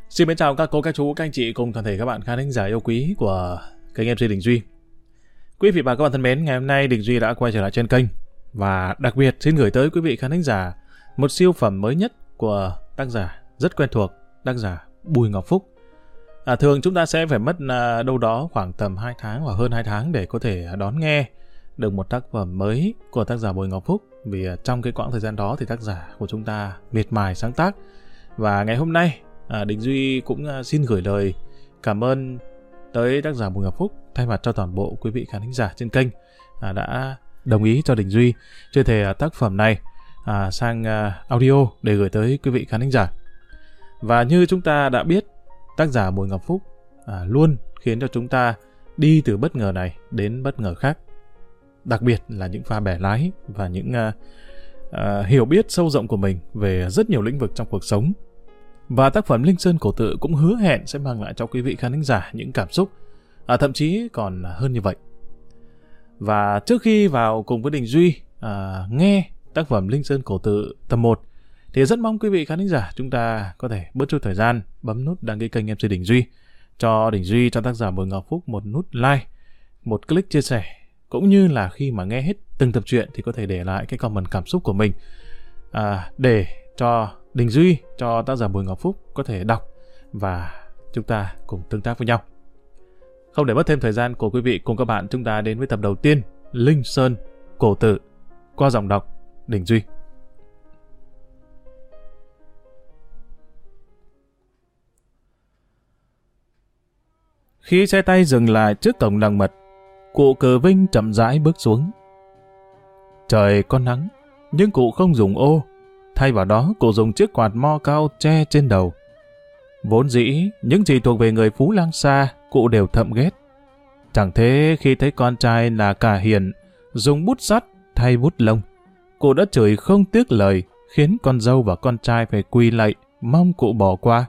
Xin mến chào các cô, các chú, các anh chị cùng toàn thể các bạn khán thính giả yêu quý của kênh MC Đình Duy. Quý vị và các bạn thân mến, ngày hôm nay Đình Duy đã quay trở lại trên kênh và đặc biệt xin gửi tới quý vị khán thính giả một siêu phẩm mới nhất của tác giả rất quen thuộc, tác giả Bùi Ngọc Phúc. Thường chúng ta sẽ phải mất đâu đó khoảng tầm 2 tháng hoặc hơn 2 tháng để có thể đón nghe được một tác phẩm mới của tác giả Bùi Ngọc Phúc, vì trong cái quãng thời gian đó thì tác giả của chúng ta miệt mài sáng tác. Và ngày hôm nay Đình Duy cũng xin gửi lời cảm ơn tới tác giả Bùi Ngọc Phúc thay mặt cho toàn bộ quý vị khán thính giả trên kênh đã đồng ý cho Đình Duy chia sẻ tác phẩm này sang audio để gửi tới quý vị khán thính giả. Và như chúng ta đã biết, tác giả Bùi Ngọc Phúc luôn khiến cho chúng ta đi từ bất ngờ này đến bất ngờ khác, đặc biệt là những pha bẻ lái và những hiểu biết sâu rộng của mình về rất nhiều lĩnh vực trong cuộc sống. Và tác phẩm Linh Sơn Cổ Tự cũng hứa hẹn sẽ mang lại cho quý vị khán thính giả những cảm xúc thậm chí còn hơn như vậy. Và trước khi vào cùng với Đình Duy nghe tác phẩm Linh Sơn Cổ Tự tập 1 thì rất mong quý vị khán thính giả chúng ta có thể bớt chút thời gian bấm nút đăng ký kênh MC Đình Duy, cho Đình Duy, cho tác giả Bùi Ngọc Phúc một nút like, một click chia sẻ, cũng như là khi mà nghe hết từng tập truyện thì có thể để lại cái comment cảm xúc của mình để cho Đình Duy, cho tác giả Bùi Ngọc Phúc có thể đọc và chúng ta cùng tương tác với nhau. Không để mất thêm thời gian của quý vị cùng các bạn, chúng ta đến với tập đầu tiên, Linh Sơn Cổ Tự, qua giọng đọc Đình Duy. Khi xe tay dừng lại trước cổng làng mật, cụ Cờ Vinh chậm rãi bước xuống. Trời có nắng, nhưng cụ không dùng ô. Thay vào đó, cụ dùng chiếc quạt mo cao che trên đầu. Vốn dĩ, những gì thuộc về người Phú Lang Sa, cụ đều thậm ghét. Chẳng thế khi thấy con trai là Cả Hiền dùng bút sắt thay bút lông, cụ đã chửi không tiếc lời, khiến con dâu và con trai phải quỳ lạy, mong cụ bỏ qua.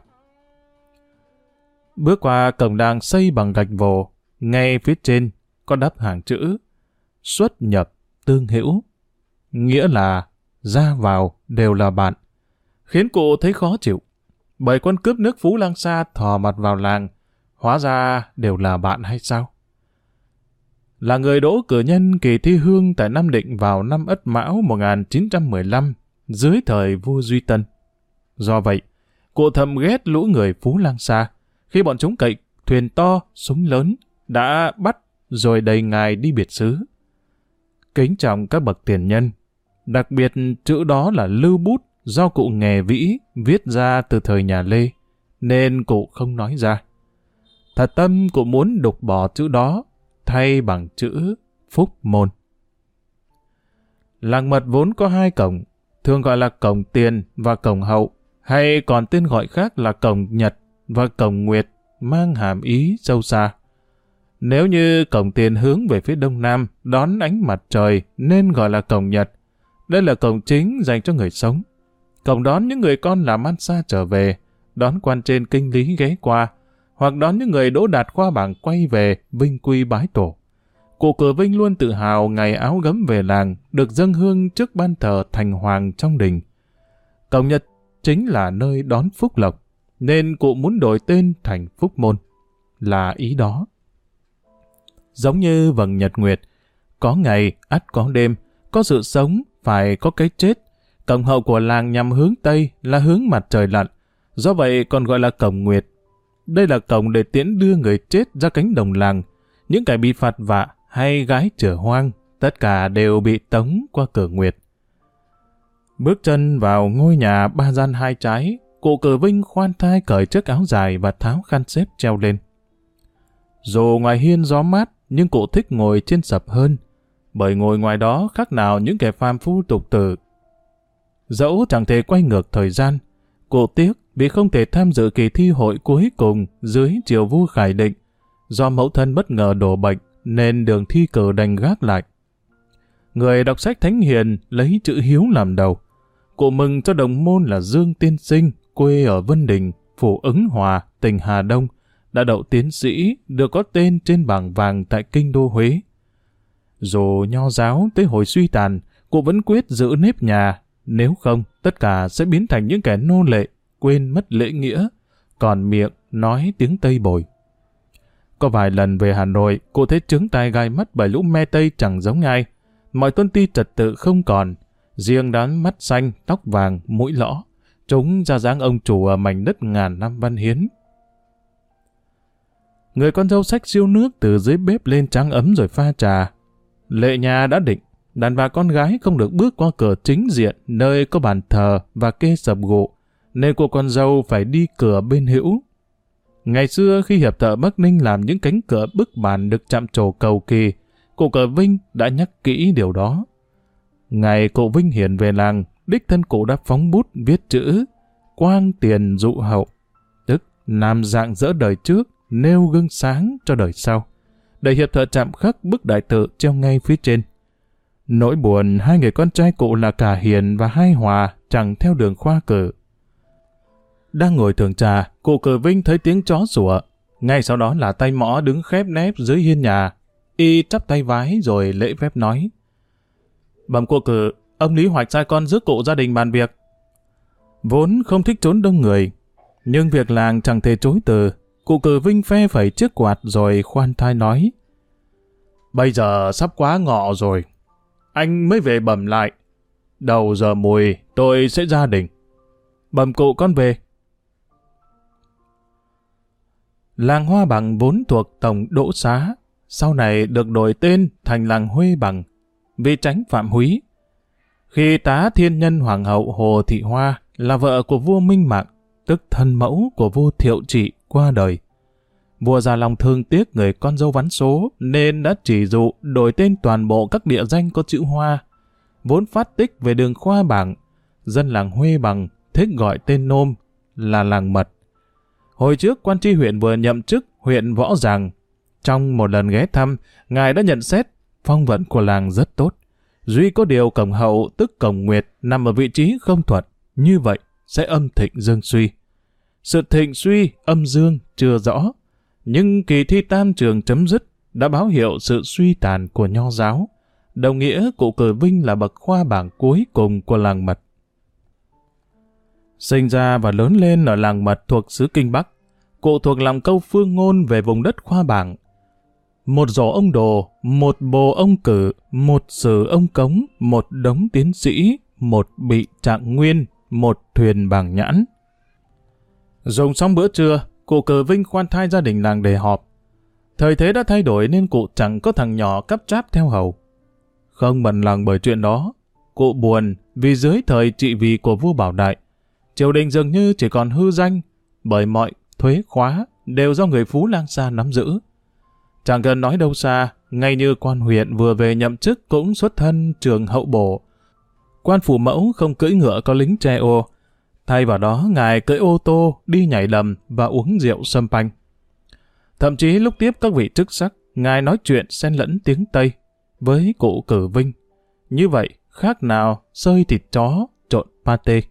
Bước qua cổng đàng xây bằng gạch vồ, ngay phía trên có đắp hàng chữ xuất nhập tương hữu, nghĩa là ra vào đều là bạn, khiến cụ thấy khó chịu. Bởi con cướp nước Phú Lang Sa thò mặt vào làng, hóa ra đều là bạn hay sao? Là người đỗ cử nhân kỳ thi hương tại Nam Định vào năm Ất Mão 1915 dưới thời vua Duy Tân. Do vậy, cụ thầm ghét lũ người Phú Lang Sa khi bọn chúng cậy thuyền to, súng lớn đã bắt rồi đầy ngài đi biệt xứ. Kính trọng các bậc tiền nhân, đặc biệt chữ đó là lưu bút do cụ Nghè Vĩ viết ra từ thời nhà Lê, nên cụ không nói ra. Thật tâm cụ muốn đục bỏ chữ đó, thay bằng chữ Phúc Môn. Làng mật vốn có 2 cổng, thường gọi là cổng tiền và cổng hậu, hay còn tên gọi khác là cổng nhật và cổng nguyệt, mang hàm ý sâu xa. Nếu như cổng tiền hướng về phía đông nam, đón ánh mặt trời nên gọi là cổng nhật. Đây là cổng chính dành cho người sống. Cổng đón những người con làm ăn xa trở về, đón quan trên kinh lý ghé qua, hoặc đón những người đỗ đạt khoa bảng quay về vinh quy bái tổ. Cụ Cờ Vinh luôn tự hào ngày áo gấm về làng được dâng hương trước ban thờ thành hoàng trong đình. Cổng nhật chính là nơi đón phúc lộc, nên cụ muốn đổi tên thành Phúc Môn, là ý đó. Giống như vầng nhật nguyệt, có ngày ắt có đêm, có sự sống phải có cái chết. Cổng hậu của làng nhằm hướng Tây là hướng mặt trời lặn, do vậy còn gọi là cổng nguyệt. Đây là cổng để tiễn đưa người chết ra cánh đồng làng. Những kẻ bị phạt vạ hay gái chửa hoang, tất cả đều bị tống qua cửa nguyệt. Bước chân vào ngôi nhà 3 gian 2 trái, cụ Cờ Vinh khoan thai cởi chiếc áo dài và tháo khăn xếp treo lên. Dù ngoài hiên gió mát, nhưng cụ thích ngồi trên sập hơn, bởi ngồi ngoài đó khác nào những kẻ phàm phu tục tử. Dẫu chẳng thể quay ngược thời gian, cụ tiếc vì không thể tham dự kỳ thi hội cuối cùng dưới triều vua Khải Định. Do mẫu thân bất ngờ đổ bệnh nên đường thi cử đành gác lại. Người đọc sách thánh hiền lấy chữ hiếu làm đầu. Cụ mừng cho đồng môn là Dương Tiên Sinh, quê ở Vân Đình, phủ Ứng Hòa, tỉnh Hà Đông, đã đậu tiến sĩ, được có tên trên bảng vàng tại kinh đô Huế. Dù nho giáo tới hồi suy tàn, cụ vẫn quyết giữ nếp nhà, nếu không tất cả sẽ biến thành những kẻ nô lệ, quên mất lễ nghĩa, còn miệng nói tiếng Tây bồi. Có vài lần về Hà Nội, cụ thấy trướng tai gai mắt bởi lũ me Tây chẳng giống ai. Mọi tuân ti trật tự không còn, riêng đám mắt xanh, tóc vàng, mũi lõ, chúng ra dáng ông chủ ở mảnh đất ngàn năm văn hiến. Người con dâu xách siêu nước từ dưới bếp lên tráng ấm rồi pha trà. Lệ nhà đã định, đàn bà con gái không được bước qua cửa chính diện nơi có bàn thờ và kê sập gụ, nên cô con dâu phải đi cửa bên hữu. Ngày xưa khi hiệp thợ Bắc Ninh làm những cánh cửa bức bàn được chạm trổ cầu kỳ, cụ Cờ Vinh đã nhắc kỹ điều đó. Ngày cụ Vinh Hiển về làng, đích thân cụ đã phóng bút viết chữ quang tiền dụ hậu, tức làm dạng dỡ đời trước, nêu gương sáng cho đời sau, để hiệp thợ chạm khắc bức đại tự treo ngay phía trên. Nỗi buồn hai người con trai cụ là cả Hiền và Hai Hòa chẳng theo đường khoa cử. Đang ngồi thưởng trà, cụ Cờ Vinh thấy tiếng chó sủa. Ngay sau đó là tay mõ đứng khép nép dưới hiên nhà. Y chắp tay vái rồi lễ phép nói: "Bẩm cụ Cử, ông Lý Hoạch sai con rước cụ gia đình bàn việc." Vốn không thích trốn đông người, nhưng việc làng chẳng thể chối từ. Cụ Cử Vinh phe phẩy chiếc quạt rồi khoan thai nói: "Bây giờ sắp quá ngọ rồi, anh mới về bẩm lại. Đầu giờ mùi tôi sẽ ra đình. Bẩm cụ con về." Làng Hoa Bằng vốn thuộc tổng Đỗ Xá, sau này được đổi tên thành làng Huê Bằng, vì tránh phạm húy. Khi tá thiên nhân hoàng hậu Hồ Thị Hoa là vợ của vua Minh Mạng, tức thân mẫu của vua Thiệu Trị, qua đời, vua già lòng thương tiếc người con dâu vắn số nên đã chỉ dụ đổi tên toàn bộ các địa danh có chữ Hoa, vốn phát tích về đường Khoa Bảng. Dân làng Huê Bằng thích gọi tên nôm là làng Mật. Hồi trước quan tri huyện vừa nhậm chức huyện Võ Giàng. Trong một lần ghé thăm, ngài đã nhận xét phong vận của làng rất tốt. Duy có điều cổng hậu tức cổng nguyệt nằm ở vị trí không thuận, như vậy sẽ âm thịnh dương suy. Sự thịnh suy âm dương chưa rõ, nhưng kỳ thi tam trường chấm dứt đã báo hiệu sự suy tàn của nho giáo. Đồng nghĩa cụ Cử Vinh là bậc khoa bảng cuối cùng của làng Mật. Sinh ra và lớn lên ở làng Mật thuộc xứ Kinh Bắc, cụ thuộc lòng câu phương ngôn về vùng đất khoa bảng. Một rổ ông đồ, một bồ ông Cử, một sử ông Cống, một đống tiến sĩ, một bị trạng nguyên, một thuyền bảng nhãn. Dùng xong bữa trưa, cụ Cử Vinh khoan thai gia đình làng để họp. Thời thế đã thay đổi nên cụ chẳng có thằng nhỏ cắp tráp theo hầu. Không bận lòng bởi chuyện đó, cụ buồn vì dưới thời trị vì của vua Bảo Đại, triều đình dường như chỉ còn hư danh, bởi mọi thuế khóa đều do người Phú Lang Sa nắm giữ. Chẳng cần nói đâu xa, ngay như quan huyện vừa về nhậm chức cũng xuất thân trường hậu bổ. Quan phủ mẫu không cưỡi ngựa có lính tre ô, thay vào đó ngài cưỡi ô tô đi nhảy đầm và uống rượu sâm panh. Thậm chí lúc tiếp các vị chức sắc, ngài nói chuyện xen lẫn tiếng Tây với cụ Cử Vinh. Như vậy khác nào xơi thịt chó trộn pate.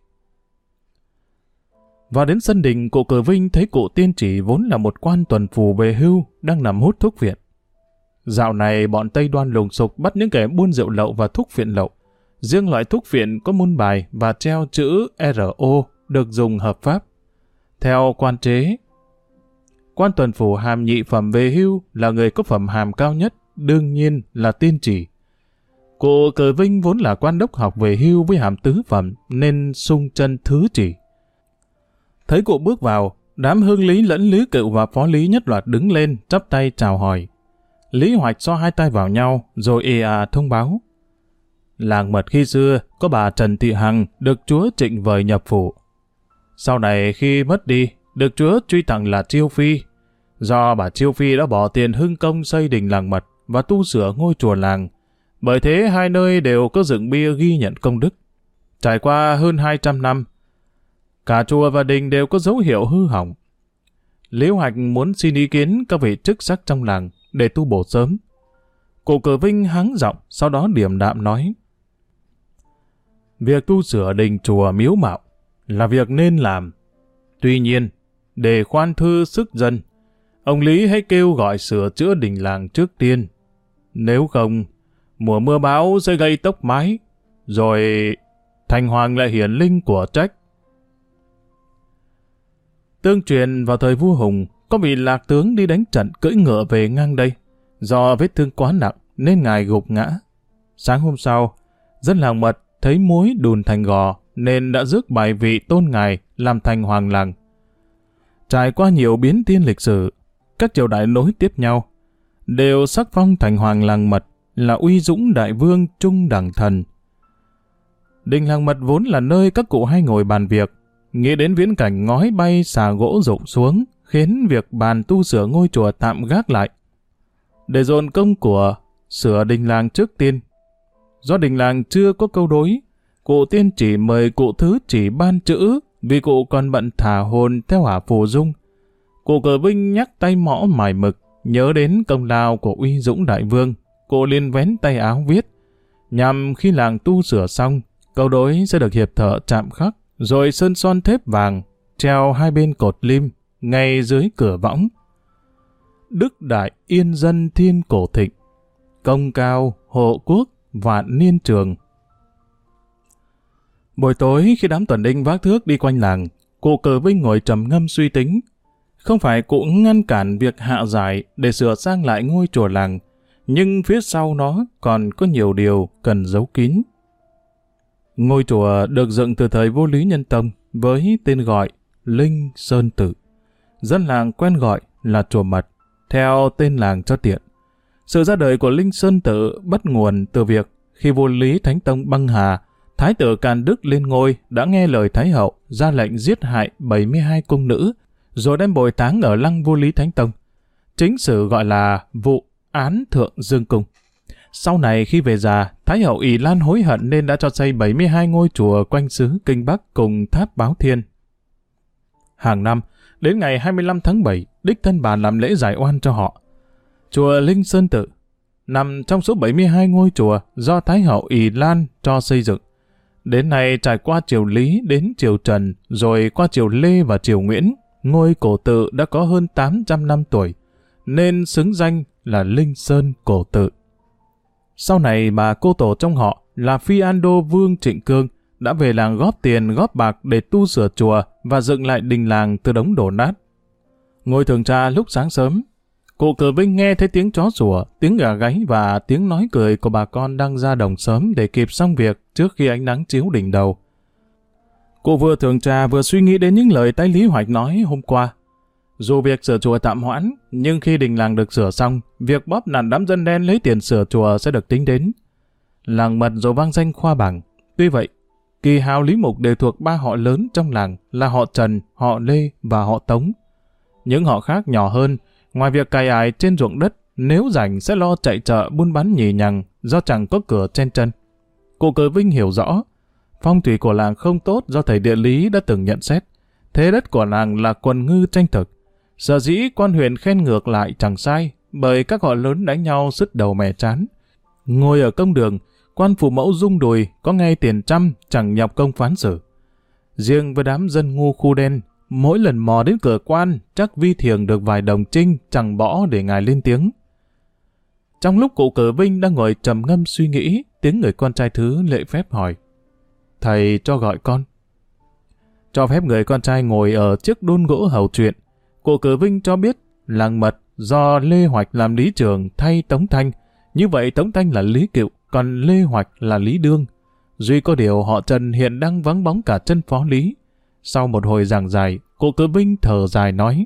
Vào đến sân đình, cụ Cử Vinh thấy cụ tiên chỉ vốn là một quan tuần phù về hưu đang nằm hút thuốc viện. Dạo này bọn Tây Đoan lùng sục bắt những kẻ buôn rượu lậu và thuốc phiện lậu. Riêng loại thuốc phiện có môn bài và treo chữ RO được dùng hợp pháp. Theo quan chế, quan tuần phủ hàm nhị phẩm về hưu là người có phẩm hàm cao nhất, đương nhiên là tiên chỉ. Cụ Cử Vinh vốn là quan đốc học về hưu với hàm tứ phẩm nên sung chân thứ chỉ. Thấy cụ bước vào, đám hương lý lẫn Lý Cựu và phó lý nhất loạt đứng lên chắp tay chào hỏi. Lý Hoạch xoa hai tay vào nhau rồi thông báo: làng Mật khi xưa có bà Trần Thị Hằng được chúa trịnh vời nhập phủ. Sau này khi mất đi, được chúa truy tặng là Chiêu Phi. Do bà Chiêu Phi đã bỏ tiền hưng công xây đình làng Mật và tu sửa ngôi chùa làng. Bởi thế hai nơi đều có dựng bia ghi nhận công đức. Trải qua hơn 200 năm, cả chùa và đình đều có dấu hiệu hư hỏng. Lý Hoạch muốn xin ý kiến các vị chức sắc trong làng để tu bổ sớm. Cụ Cử Vinh hắng giọng, sau đó điềm đạm nói: việc tu sửa đình chùa miếu mạo là việc nên làm. Tuy nhiên, để khoan thư sức dân, ông Lý hãy kêu gọi sửa chữa đình làng trước tiên. Nếu không, mùa mưa bão sẽ gây tốc mái, rồi thành hoàng lại hiển linh của trách. Tương truyền vào thời vua Hùng, có vị lạc tướng đi đánh trận cưỡi ngựa về ngang đây. Do vết thương quá nặng nên ngài gục ngã. Sáng hôm sau, dân làng Mật thấy muối đùn thành gò nên đã rước bài vị tôn ngài làm thành hoàng làng. Trải qua nhiều biến thiên lịch sử, các triều đại nối tiếp nhau, đều sắc phong thành hoàng làng Mật là uy dũng đại vương trung đẳng thần. Đình làng Mật vốn là nơi các cụ hay ngồi bàn việc, nghĩ đến viễn cảnh ngói bay xà gỗ rụng xuống, khiến việc bàn tu sửa ngôi chùa tạm gác lại. Để dồn công của sửa đình làng trước tiên, do đình làng chưa có câu đối, cụ tiên chỉ mời cụ thứ chỉ ban chữ vì cụ còn bận thả hồn theo hỏa phù dung. Cụ Cờ Vinh nhắc tay mõ mài mực, nhớ đến công lao của uy dũng đại vương, cụ liền vén tay áo viết, nhằm khi làng tu sửa xong, câu đối sẽ được hiệp thợ chạm khắc, rồi sơn son thép vàng, treo hai bên cột lim, ngay dưới cửa võng. Đức đại yên dân thiên cổ thịnh, công cao hộ quốc vạn niên trường. Buổi tối khi đám tuần đinh vác thước đi quanh làng, cụ Cờ Vinh ngồi trầm ngâm suy tính. Không phải cụ ngăn cản việc hạ giải để sửa sang lại ngôi chùa làng, nhưng phía sau nó còn có nhiều điều cần giấu kín. Ngôi chùa được dựng từ thời vua Lý Nhân Tông với tên gọi Linh Sơn Tự. Dân làng quen gọi là chùa Mật, theo tên làng cho tiện. Sự ra đời của Linh Sơn Tự bắt nguồn từ việc khi vua Lý Thánh Tông băng hà, Thái tử Càn Đức lên ngôi đã nghe lời Thái hậu ra lệnh giết hại 72 cung nữ, rồi đem bồi táng ở lăng vua Lý Thánh Tông. Chính sử gọi là vụ án Thượng Dương Cung. Sau này khi về già, Thái hậu ỷ lan hối hận nên đã cho xây 72 ngôi chùa quanh xứ Kinh Bắc cùng tháp Báo Thiên. Hàng năm, đến ngày 25 tháng 7, đích thân bà làm lễ giải oan cho họ. Chùa Linh Sơn Tự nằm trong số 72 ngôi chùa do Thái hậu ỷ lan cho xây dựng. Đến nay trải qua triều Lý đến triều Trần, rồi qua triều Lê và triều Nguyễn, ngôi cổ tự đã có hơn 800 năm tuổi, nên xứng danh là Linh Sơn Cổ Tự. Sau này bà cô tổ trong họ là Phi An Đô Vương Trịnh Cương đã về làng góp tiền góp bạc để tu sửa chùa và dựng lại đình làng từ đống đổ nát. Ngồi thường trà lúc sáng sớm, cụ Cờ Vinh nghe thấy tiếng chó sủa, tiếng gà gáy và tiếng nói cười của bà con đang ra đồng sớm để kịp xong việc trước khi ánh nắng chiếu đỉnh đầu. Cụ vừa thường trà vừa suy nghĩ đến những lời Thái Lý Hoạch nói hôm qua. Dù việc sửa chùa tạm hoãn, nhưng khi đình làng được sửa xong, việc bóp nặn đám dân đen lấy tiền sửa chùa sẽ được tính đến. Làng Mật rồi vang danh khoa bảng. Tuy vậy, Kỳ Hào Lý Mục đều thuộc ba họ lớn trong làng là họ Trần, họ Lê và họ Tống. Những họ khác nhỏ hơn, ngoài việc cày ải trên ruộng đất, nếu rảnh sẽ lo chạy chợ buôn bán nhì nhằng do chẳng có cửa trên chân. Cụ Cờ Vinh hiểu rõ, phong thủy của làng không tốt do thầy địa lý đã từng nhận xét. Thế đất của làng là quần ngư tranh thực. Sở dĩ quan huyện khen ngược lại chẳng sai, bởi các họ lớn đánh nhau sứt đầu mẻ chán. Ngồi ở công đường, quan phụ mẫu rung đùi, có ngay tiền trăm, chẳng nhọc công phán xử. Riêng với đám dân ngu khu đen, mỗi lần mò đến cửa quan, chắc vi thiềng được vài đồng trinh, chẳng bỏ để ngài lên tiếng. Trong lúc cụ Cờ Vinh đang ngồi trầm ngâm suy nghĩ, tiếng người con trai thứ lễ phép hỏi: "Thầy cho gọi con." Cho phép người con trai ngồi ở chiếc đôn gỗ hầu chuyện. Cụ Cờ Vinh cho biết làng Mật do Lê Hoạch làm lý trưởng thay Tống Thanh. Như vậy Tống Thanh là Lý Cựu, còn Lê Hoạch là Lý Đương. Duy có điều họ Trần hiện đang vắng bóng cả chân phó Lý. Sau một hồi giảng giải, cụ Cờ Vinh thở dài nói: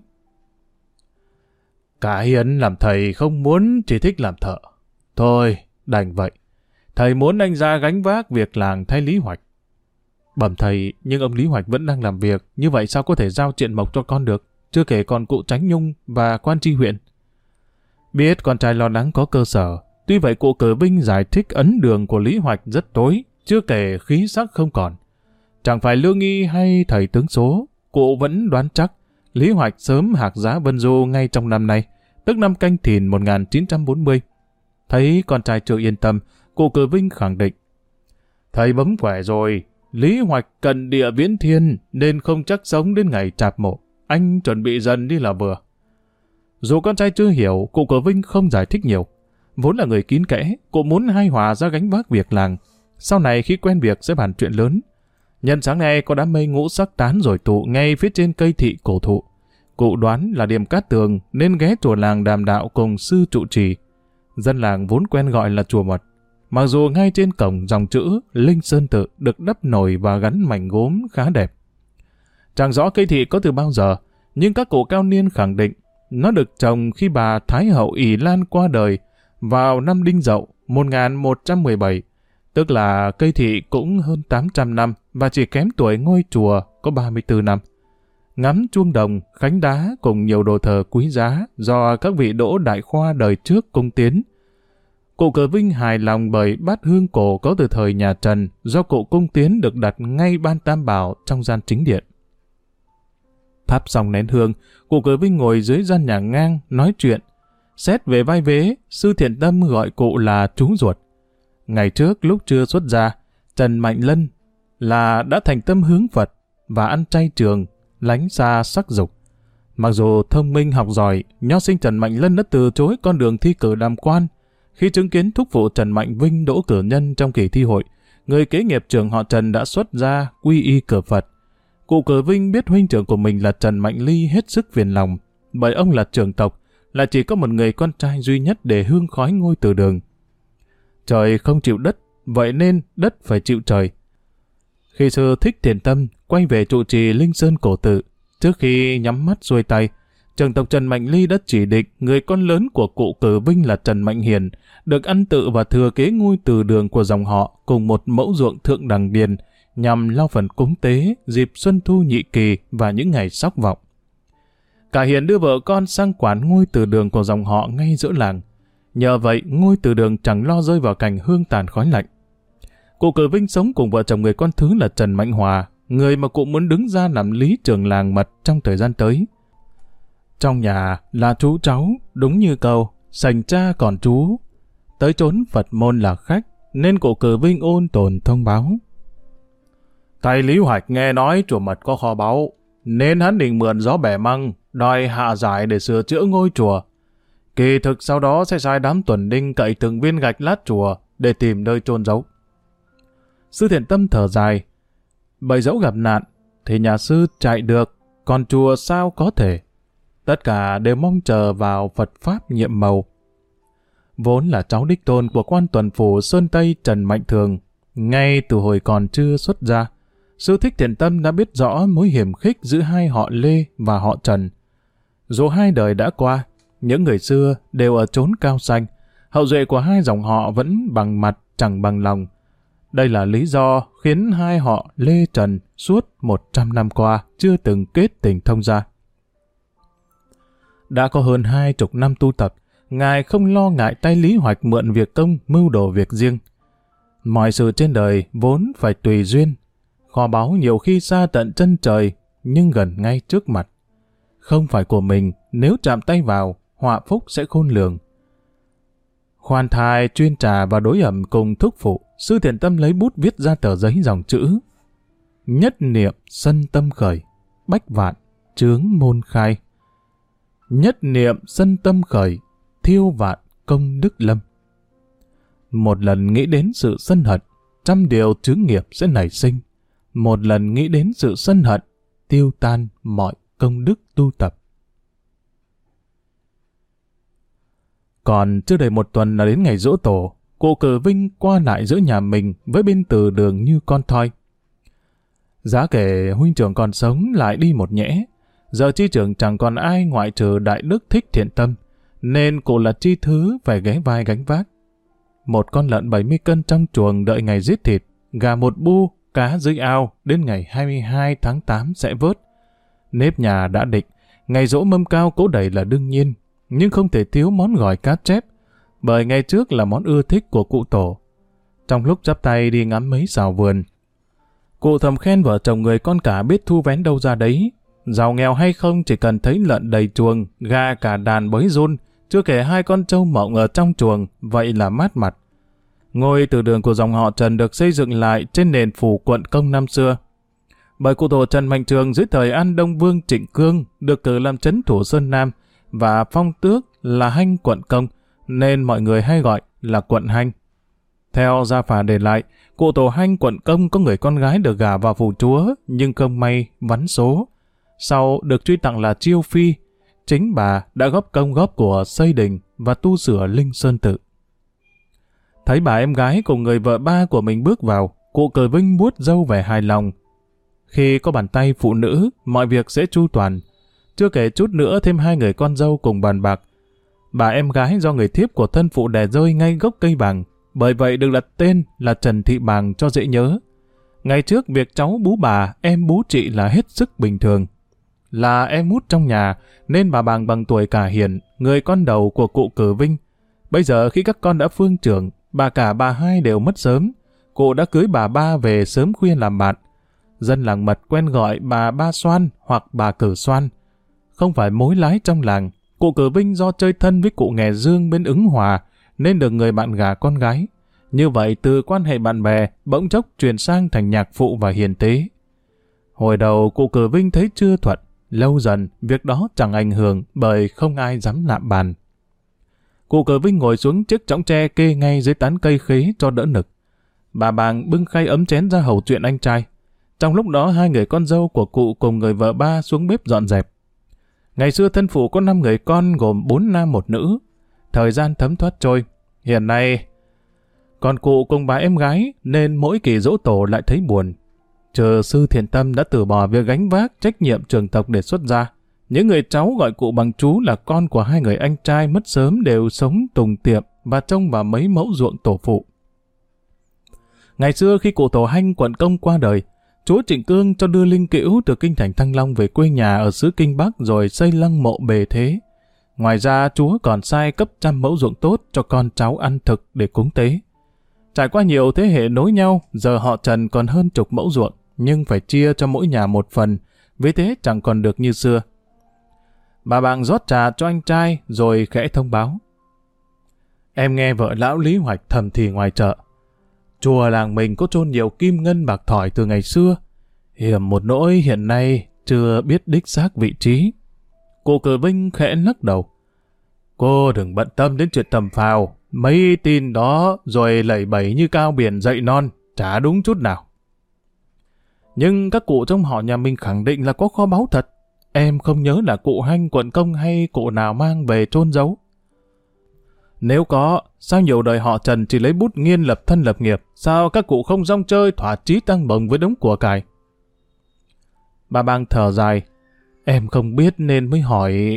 "Cả Hiền làm thầy không muốn, chỉ thích làm thợ. Thôi, đành vậy. Thầy muốn anh ra gánh vác việc làng thay Lý Hoạch." "Bẩm thầy, nhưng ông Lý Hoạch vẫn đang làm việc, như vậy sao có thể giao triện mộc cho con được? Chưa kể còn cụ Tránh Nhung và quan tri huyện." Biết con trai lo lắng có cơ sở, tuy vậy cụ Cờ Vinh giải thích ấn đường của Lý Hoạch rất tối, chưa kể khí sắc không còn. Chẳng phải Lương Nghi hay thầy tướng số, cụ vẫn đoán chắc Lý Hoạch sớm hạc giá Vân Du ngay trong năm nay, tức năm Canh Thìn 1940. Thấy con trai chưa yên tâm, cụ Cờ Vinh khẳng định: "Thầy bấm quẻ rồi, Lý Hoạch cận địa viễn thiên nên không chắc sống đến ngày Chạp Mộ. Anh chuẩn bị dần đi là vừa." Dù con trai chưa hiểu, cụ Cờ Vinh không giải thích nhiều. Vốn là người kín kẽ, cụ muốn hai hòa ra gánh vác việc làng. Sau này khi quen việc sẽ bàn chuyện lớn. Nhân sáng nay có đám mây ngũ sắc tán rồi tụ ngay phía trên cây thị cổ thụ. Cụ đoán là Điềm Cát Tường nên ghé chùa làng đàm đạo cùng sư trụ trì. Dân làng vốn quen gọi là chùa Mật. Mặc dù ngay trên cổng dòng chữ Linh Sơn Tự được đắp nồi và gắn mảnh gốm khá đẹp. Chẳng rõ cây thị có từ bao giờ, nhưng các cụ cao niên khẳng định nó được trồng khi bà Thái hậu Ỷ Lan qua đời vào năm Đinh Dậu 1117, tức là cây thị cũng hơn 800 năm và chỉ kém tuổi ngôi chùa có 34 năm. Ngắm chuông đồng, khánh đá cùng nhiều đồ thờ quý giá do các vị đỗ đại khoa đời trước cung tiến. Cụ Cờ Vinh hài lòng bởi bát hương cổ có từ thời nhà Trần do cụ cung tiến được đặt ngay ban tam bảo trong gian chính điện. Thắp xong nén hương, cụ Cờ Vinh ngồi dưới gian nhà ngang nói chuyện. Xét về vai vế, sư Thiện Tâm gọi cụ là chú ruột. Ngày trước lúc chưa xuất gia, Trần Mạnh Lân là đã thành tâm hướng Phật và ăn chay trường, lánh xa sắc dục. Mặc dù thông minh học giỏi, nho sinh Trần Mạnh Lân đã từ chối con đường thi cử làm quan. Khi chứng kiến thúc phụ Trần Mạnh Vinh đỗ cử nhân trong kỳ thi hội, người kế nghiệp trưởng họ Trần đã xuất gia quy y cờ Phật. Cụ Cờ Vinh biết huynh trưởng của mình là Trần Mạnh Ly hết sức phiền lòng, bởi ông là trưởng tộc, là chỉ có một người con trai duy nhất để hương khói ngôi từ đường. Trời không chịu đất, vậy nên đất phải chịu trời. Khi sư Thích Thiện Tâm quay về trụ trì Linh Sơn Cổ Tự, trước khi nhắm mắt xuôi tay, trưởng tộc Trần Mạnh Ly đã chỉ định người con lớn của cụ Cờ Vinh là Trần Mạnh Hiền được ăn tự và thừa kế ngôi từ đường của dòng họ cùng một mẫu ruộng thượng đằng điền nhằm lo phần cúng tế dịp Xuân Thu Nhị Kỳ và những ngày sóc vọng. Cả Hiền đưa vợ con sang quản ngôi từ đường của dòng họ ngay giữa làng. Nhờ vậy, ngôi từ đường chẳng lo rơi vào cảnh hương tàn khói lạnh. Cụ Cờ Vinh sống cùng vợ chồng người con thứ là Trần Mạnh Hòa, người mà cụ muốn đứng ra làm lý trưởng làng Mật trong thời gian tới. Trong nhà là chú cháu, đúng như câu, sành cha còn chú. Tới chốn Phật môn là khách, nên cụ Cờ Vinh ôn tồn thông báo. Thầy Lý Hoạch nghe nói chùa Mật có kho báu, nên hắn định mượn gió bẻ măng, đòi hạ giải để sửa chữa ngôi chùa. Kỳ thực sau đó sẽ sai đám tuần đinh cậy từng viên gạch lát chùa để tìm nơi chôn giấu. Sư Thiện Tâm thở dài. Bởi dẫu gặp nạn thì nhà sư chạy được, còn chùa sao có thể. Tất cả đều mong chờ vào Phật Pháp nhiệm màu. Vốn là cháu đích tôn của quan tuần phủ Sơn Tây Trần Mạnh Thường, ngay từ hồi còn chưa xuất gia, sư Thích Thiện Tâm đã biết rõ mối hiểm khích giữa hai họ Lê và họ Trần. Dù hai đời đã qua, những người xưa đều ở chốn cao xanh, hậu duệ của hai dòng họ vẫn bằng mặt chẳng bằng lòng. Đây là lý do khiến hai họ Lê Trần suốt 100 năm qua chưa từng kết tình thông gia. Đã có hơn 20 năm tu tập, Ngài không lo ngại tay Lý Hoạch mượn việc công mưu đồ việc riêng. Mọi sự trên đời vốn phải tùy duyên. Kho báu nhiều khi xa tận chân trời, nhưng gần ngay trước mặt. Không phải của mình, nếu chạm tay vào, họa phúc sẽ khôn lường. Khoan thai, chuyên trà và đối ẩm cùng thúc phụ, sư Thiện Tâm lấy bút viết ra tờ giấy dòng chữ: Nhất niệm sân tâm khởi, bách vạn chướng môn khai. Nhất niệm sân tâm khởi, thiêu vạn công đức lâm. Một lần nghĩ đến sự sân hận, trăm điều chướng nghiệp sẽ nảy sinh. Một lần nghĩ đến sự sân hận, tiêu tan mọi công đức tu tập. Còn chưa đầy một tuần là đến ngày giỗ tổ, cụ Cờ Vinh qua lại giữa nhà mình với bên từ đường như con thoi. Giá kể huynh trưởng còn sống lại đi một nhẽ, giờ chi trưởng chẳng còn ai ngoại trừ Đại Đức Thích Thiện Tâm, nên cụ là chi thứ phải ghé vai gánh vác. Một con lợn 70 cân trong chuồng đợi ngày giết thịt, gà một bu, cá dưới ao, đến ngày 22 tháng 8 sẽ vớt. Nếp nhà đã định, ngày giỗ mâm cao cỗ đầy là đương nhiên, nhưng không thể thiếu món gỏi cá chép, bởi ngày trước là món ưa thích của cụ tổ. Trong lúc chắp tay đi ngắm mấy xào vườn, cụ thầm khen vợ chồng người con cả biết thu vén đâu ra đấy. Giàu nghèo hay không chỉ cần thấy lợn đầy chuồng, gà cả đàn bới run, chưa kể 2 con trâu mộng ở trong chuồng, vậy là mát mặt. Ngôi từ đường của dòng họ Trần được xây dựng lại trên nền phủ quận công năm xưa. Bởi cụ tổ Trần Mạnh Trường dưới thời An Đông Vương Trịnh Cương được cử làm trấn thủ Sơn Nam và phong tước là Hanh quận công, nên mọi người hay gọi là quận Hanh. Theo gia phả để lại, cụ Tổ Hanh quận Công có người con gái được gả vào phủ chúa, nhưng không may vắn số. Sau được truy tặng là Chiêu Phi, chính bà đã góp công góp của xây đình và tu sửa Linh Sơn Tự. Thấy bà em gái cùng người vợ ba của mình bước vào, cụ Cờ Vinh buốt râu vẻ hài lòng. Khi có bàn tay phụ nữ, mọi việc sẽ chu toàn. Chưa kể chút nữa thêm hai người con dâu cùng bàn bạc. Bà em gái do người thiếp của thân phụ đẻ rơi ngay gốc cây bàng, bởi vậy được đặt tên là Trần Thị Bàng cho dễ nhớ. Ngày trước việc cháu bú bà, em bú chị là hết sức bình thường. Là em út trong nhà, nên bà Bàng bằng tuổi cả Hiền, người con đầu của cụ Cử Vinh. Bây giờ khi các con đã phương trưởng, bà hai đều mất sớm. Cụ đã cưới bà ba về sớm khuya làm bạn. Dân làng Mật quen gọi bà Ba Xoan hoặc bà Cử Xoan. Không phải mối lái trong làng, cụ Cử Vinh do chơi thân với cụ Nghè Dương bên Ứng Hòa, nên được người bạn gả con gái. Như vậy từ quan hệ bạn bè bỗng chốc chuyển sang thành nhạc phụ và hiền tế. Hồi đầu cụ Cử Vinh thấy chưa thuận, lâu dần việc đó chẳng ảnh hưởng bởi không ai dám lạm bàn. Cụ Cử Vinh ngồi xuống chiếc chõng tre kê ngay dưới tán cây khế cho đỡ nực. Bà Bàng bưng khay ấm chén ra hầu chuyện anh trai. Trong lúc đó hai người con dâu của cụ cùng người vợ ba xuống bếp dọn dẹp. Ngày xưa thân phụ có 5 người con gồm 4 nam 1 nữ. Thời gian thấm thoát trôi. Hiện nay còn cụ cùng bà em gái nên mỗi kỳ giỗ tổ lại thấy buồn. Trừ sư Thiện Tâm đã từ bỏ việc gánh vác trách nhiệm trường tộc để xuất gia. Những người cháu gọi cụ bằng chú là con của hai người anh trai mất sớm đều sống tùng tiệm và trông vào mấy mẫu ruộng tổ phụ. Ngày xưa khi cụ Tổ Hanh quận Công qua đời, chúa Trịnh Cương cho đưa linh cữu từ kinh thành Thăng Long về quê nhà ở xứ Kinh Bắc rồi xây lăng mộ bề thế. Ngoài ra chúa còn sai cấp 100 mẫu ruộng tốt cho con cháu ăn thực để cúng tế. Trải qua nhiều thế hệ nối nhau, giờ họ Trần còn hơn 10 mẫu ruộng, nhưng phải chia cho mỗi nhà một phần, vì thế chẳng còn được như xưa. Bà Bàng rót trà cho anh trai rồi khẽ thông báo. Em nghe vợ lão Lý Hoạch thầm thì ngoài chợ. Chùa làng mình có chôn nhiều kim ngân bạc thỏi từ ngày xưa. Hiểm một nỗi hiện nay chưa biết đích xác vị trí. Cụ Cử Vinh khẽ lắc đầu. Cô đừng bận tâm đến chuyện tầm phào. Mấy tin đó rồi lẩy bẩy như cao biển dậy non, chả đúng chút nào. Nhưng các cụ trong họ nhà mình khẳng định là có kho báu thật. Em không nhớ là cụ Hanh quận Công hay cụ nào mang về chôn giấu. Nếu có, sao nhiều đời họ Trần chỉ lấy bút nghiên lập thân lập nghiệp, sao các cụ không rong chơi thỏa chí tăng bồng với đống của cải? Bà Bàng thở dài, em không biết nên mới hỏi.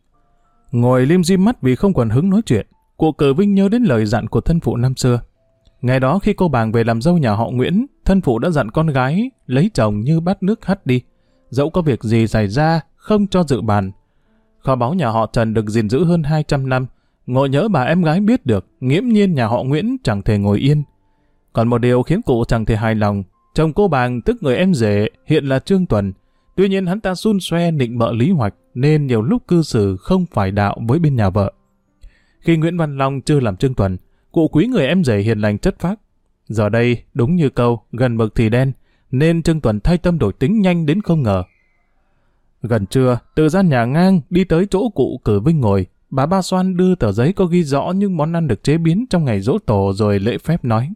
Ngồi lim dim mắt vì không còn hứng nói chuyện, cụ Cử Vinh nhớ đến lời dặn của thân phụ năm xưa. Ngày đó khi cô Bàng về làm dâu nhà họ Nguyễn, thân phụ đã dặn con gái lấy chồng như bát nước hắt đi, dẫu có việc gì xảy ra không cho dự bàn. Kho báu nhà họ Trần được gìn giữ hơn 200 năm, ngộ nhỡ bà em gái biết được, nghiễm nhiên nhà họ Nguyễn chẳng thể ngồi yên. Còn một điều khiến cụ chẳng thể hài lòng, chồng cô Bàng tức người em rể hiện là Trương Tuần. Tuy nhiên hắn ta xun xoe nịnh bợ Lý Hoạch nên nhiều lúc cư xử không phải đạo với bên nhà vợ. Khi Nguyễn Văn Long chưa làm Trương Tuần, cụ quý người em rể hiền lành chất phác. Giờ đây đúng như câu gần mực thì đen, nên Trương Tuần thay tâm đổi tính nhanh đến không ngờ. Gần trưa, từ gian nhà ngang đi tới chỗ cụ Cử Vinh ngồi, bà Ba Xoan đưa tờ giấy có ghi rõ những món ăn được chế biến trong ngày giỗ tổ rồi lễ phép nói.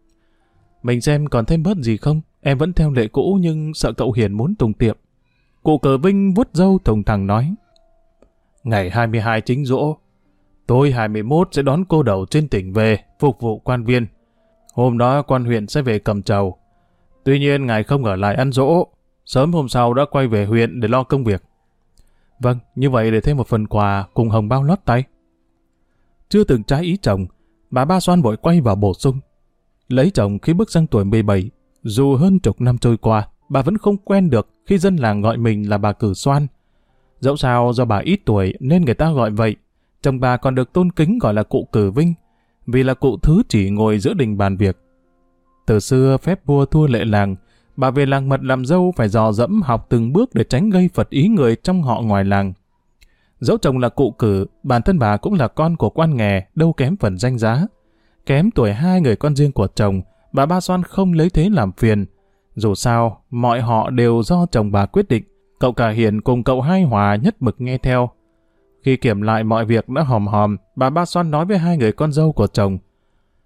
Mình xem còn thêm bớt gì không? Em vẫn theo lệ cũ nhưng sợ cậu Hiền muốn tùng tiệm. Cụ Cử Vinh vuốt râu thùng thẳng nói. Ngày 22 chính giỗ, tối 21 sẽ đón cô đầu trên tỉnh về phục vụ quan viên. Hôm đó quan huyện sẽ về cầm trầu. Tuy nhiên ngài không ở lại ăn giỗ, sớm hôm sau đã quay về huyện để lo công việc. Vâng, như vậy để thêm một phần quà cùng hồng bao lót tay. Chưa từng trái ý chồng, bà Ba Xoan vội quay vào bổ sung. Lấy chồng khi bước sang tuổi 17, dù hơn 10 năm trôi qua, bà vẫn không quen được khi dân làng gọi mình là bà Cử Xoan. Dẫu sao do bà ít tuổi nên người ta gọi vậy, chồng bà còn được tôn kính gọi là cụ Cử Vinh, vì là cụ thứ chỉ ngồi giữa đình bàn việc. Từ xưa phép vua thua lệ làng, bà về làng Mật làm dâu phải dò dẫm học từng bước để tránh gây phật ý người trong họ ngoài làng. Dẫu chồng là cụ Cử, bản thân bà cũng là con của quan nghè, đâu kém phần danh giá. Kém tuổi 2 người con riêng của chồng, bà Ba Xoan không lấy thế làm phiền. Dù sao, mọi họ đều do chồng bà quyết định, cậu cả Hiền cùng cậu Hai Hòa nhất mực nghe theo. Khi kiểm lại mọi việc đã hòm hòm, bà Ba Xoan nói với hai người con dâu của chồng.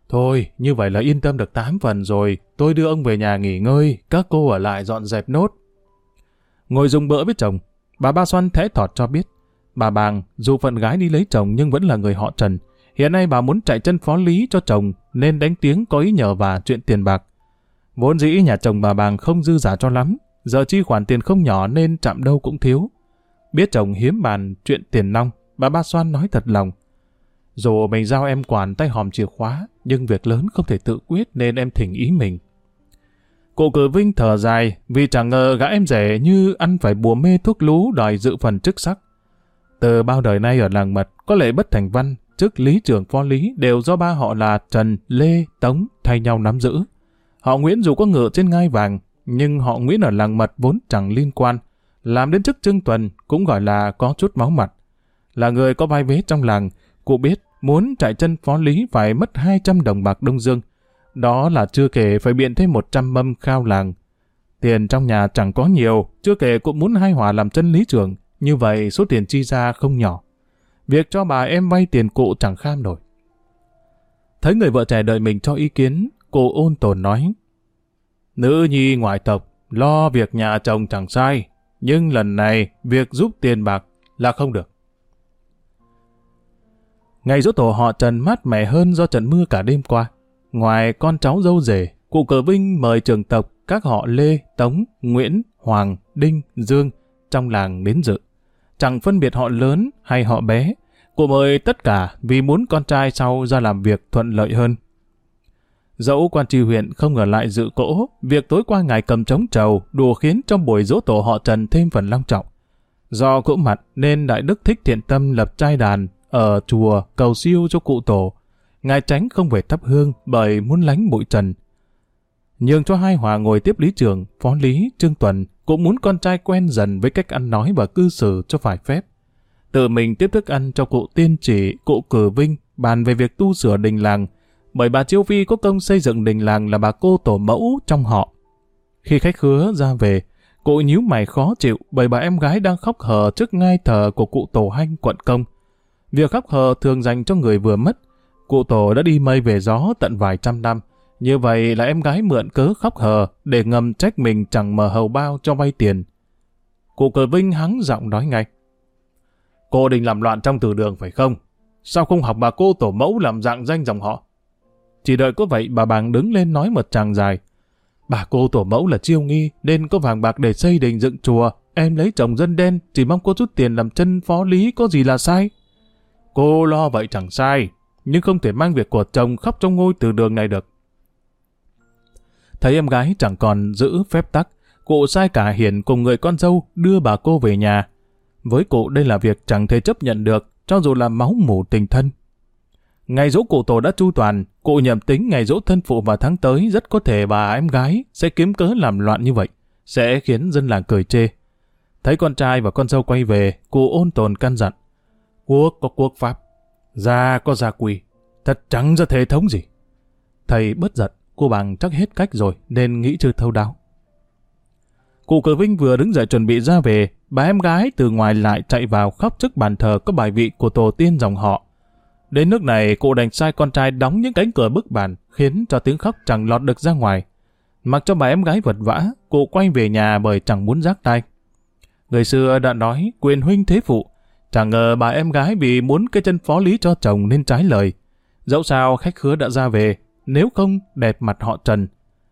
Thôi, như vậy là yên tâm được 8 phần rồi, tôi đưa ông về nhà nghỉ ngơi, các cô ở lại dọn dẹp nốt. Ngồi dùng bữa với chồng, bà Ba Xoăn thẽ thọt cho biết, bà Bàng dù phận gái đi lấy chồng nhưng vẫn là người họ Trần. Hiện nay bà muốn chạy chân phó lý cho chồng nên đánh tiếng có ý nhờ bà chuyện tiền bạc. Vốn dĩ nhà chồng bà Bàng không dư giả cho lắm, giờ chi khoản tiền không nhỏ nên chạm đâu cũng thiếu. Biết chồng hiếm bàn chuyện tiền nong, bà Ba Xoăn nói thật lòng. Dù mình giao em quản tay hòm chìa khóa, nhưng việc lớn không thể tự quyết nên em thỉnh ý mình. Cụ Cử Vinh thở dài vì chẳng ngờ gã em rể như ăn phải bùa mê thuốc lú đòi dự phần chức sắc. Từ bao đời nay ở làng Mật, có lẽ bất thành văn, chức lý trưởng phó lý đều do ba họ là Trần, Lê, Tống thay nhau nắm giữ. Họ Nguyễn dù có ngựa trên ngai vàng, nhưng họ Nguyễn ở làng Mật vốn chẳng liên quan. Làm đến chức trưng tuần cũng gọi là có chút máu mặt. Là người có vai vế trong làng, cụ biết muốn chạy chân phó lý phải mất 200 đồng bạc Đông Dương. Đó là chưa kể phải biện thêm 100 mâm khao làng. Tiền trong nhà chẳng có nhiều, chưa kể cũng muốn hai hòa làm chân lý trưởng. Như vậy số tiền chi ra không nhỏ. Việc cho bà em vay tiền cụ chẳng kham nổi. Thấy người vợ trẻ đợi mình cho ý kiến, cụ ôn tồn nói: Nữ nhi ngoại tộc, lo việc nhà chồng chẳng sai, nhưng lần này việc giúp tiền bạc là không được. Ngày giỗ tổ họ Trần mát mẻ hơn do trận mưa cả đêm qua. Ngoài con cháu dâu rể, cụ Cử Vinh mời trưởng tộc các họ Lê, Tống, Nguyễn, Hoàng, Đinh, Dương trong làng đến dự. Chẳng phân biệt họ lớn hay họ bé, cụ mời tất cả vì muốn con trai sau ra làm việc thuận lợi hơn. Dẫu quan tri huyện không ở lại dự cỗ, việc tối qua ngài cầm trống trầu đùa khiến trong buổi giỗ tổ họ Trần thêm phần long trọng. Do cỗ mặt nên Đại Đức Thích Thiện Tâm lập trai đàn ở chùa cầu siêu cho cụ tổ. Ngài tránh không về thắp hương bởi muốn lánh bụi trần. Nhường cho hai hòa ngồi tiếp lý trưởng, phó lý, Trương Tuần cũng muốn con trai quen dần với cách ăn nói và cư xử cho phải phép. Tự mình tiếp thức ăn cho cụ Tiên Chỉ, cụ Cử Vinh bàn về việc tu sửa đình làng, bởi bà Chiêu Phi có công xây dựng đình làng là bà cô tổ mẫu trong họ. Khi khách khứa ra về, cụ nhíu mày khó chịu bởi bà em gái đang khóc hờ trước ngai thờ của cụ Tổ Hanh quận Công. Việc khóc hờ thường dành cho người vừa mất. Cụ Tổ đã đi mây về gió tận vài trăm năm. Như vậy là em gái mượn cớ khóc hờ để ngầm trách mình chẳng mở hầu bao cho vay tiền. Cụ Cử Vinh hắng giọng nói ngay: Cô định làm loạn trong từ đường phải không? Sao không học bà cô tổ mẫu làm dạng danh dòng họ? Chỉ đợi có vậy bà Bàng đứng lên nói một tràng dài. Bà cô tổ mẫu là chiêu nghi nên có vàng bạc để xây đình dựng chùa. Em lấy chồng dân đen chỉ mong cô rút tiền làm chân phó lý có gì là sai. Cô lo vậy chẳng sai, nhưng không thể mang việc của chồng khóc trong ngôi từ đường này được. Thấy em gái chẳng còn giữ phép tắc, cụ sai cả Hiển cùng người con dâu đưa bà cô về nhà. Với cụ đây là việc chẳng thể chấp nhận được, cho dù là máu mủ tình thân. Ngày giỗ cụ tổ đã chu toàn, cụ nhầm tính ngày giỗ thân phụ vào tháng tới rất có thể bà em gái sẽ kiếm cớ làm loạn như vậy, sẽ khiến dân làng cười chê. Thấy con trai và con dâu quay về, cụ ôn tồn căn dặn: Quốc có quốc pháp, gia có gia quy, thật chẳng ra thể thống gì. Thầy bất giận, cô Bàng chắc hết cách rồi nên nghĩ chưa thấu đáo. Cụ Cử Vinh vừa đứng dậy chuẩn bị ra về, bà em gái từ ngoài lại chạy vào khóc trước bàn thờ có bài vị của tổ tiên dòng họ. Đến nước này cụ đành sai con trai đóng những cánh cửa bức bàn, khiến cho tiếng khóc chẳng lọt được ra ngoài. Mặc cho bà em gái vật vã, cụ quay về nhà bởi chẳng muốn rác tai. Người xưa đã nói quyền huynh thế phụ, chẳng ngờ bà em gái vì muốn cái chân phó lý cho chồng nên trái lời. Dẫu sao khách khứa đã ra về, nếu không đẹp mặt họ Trần.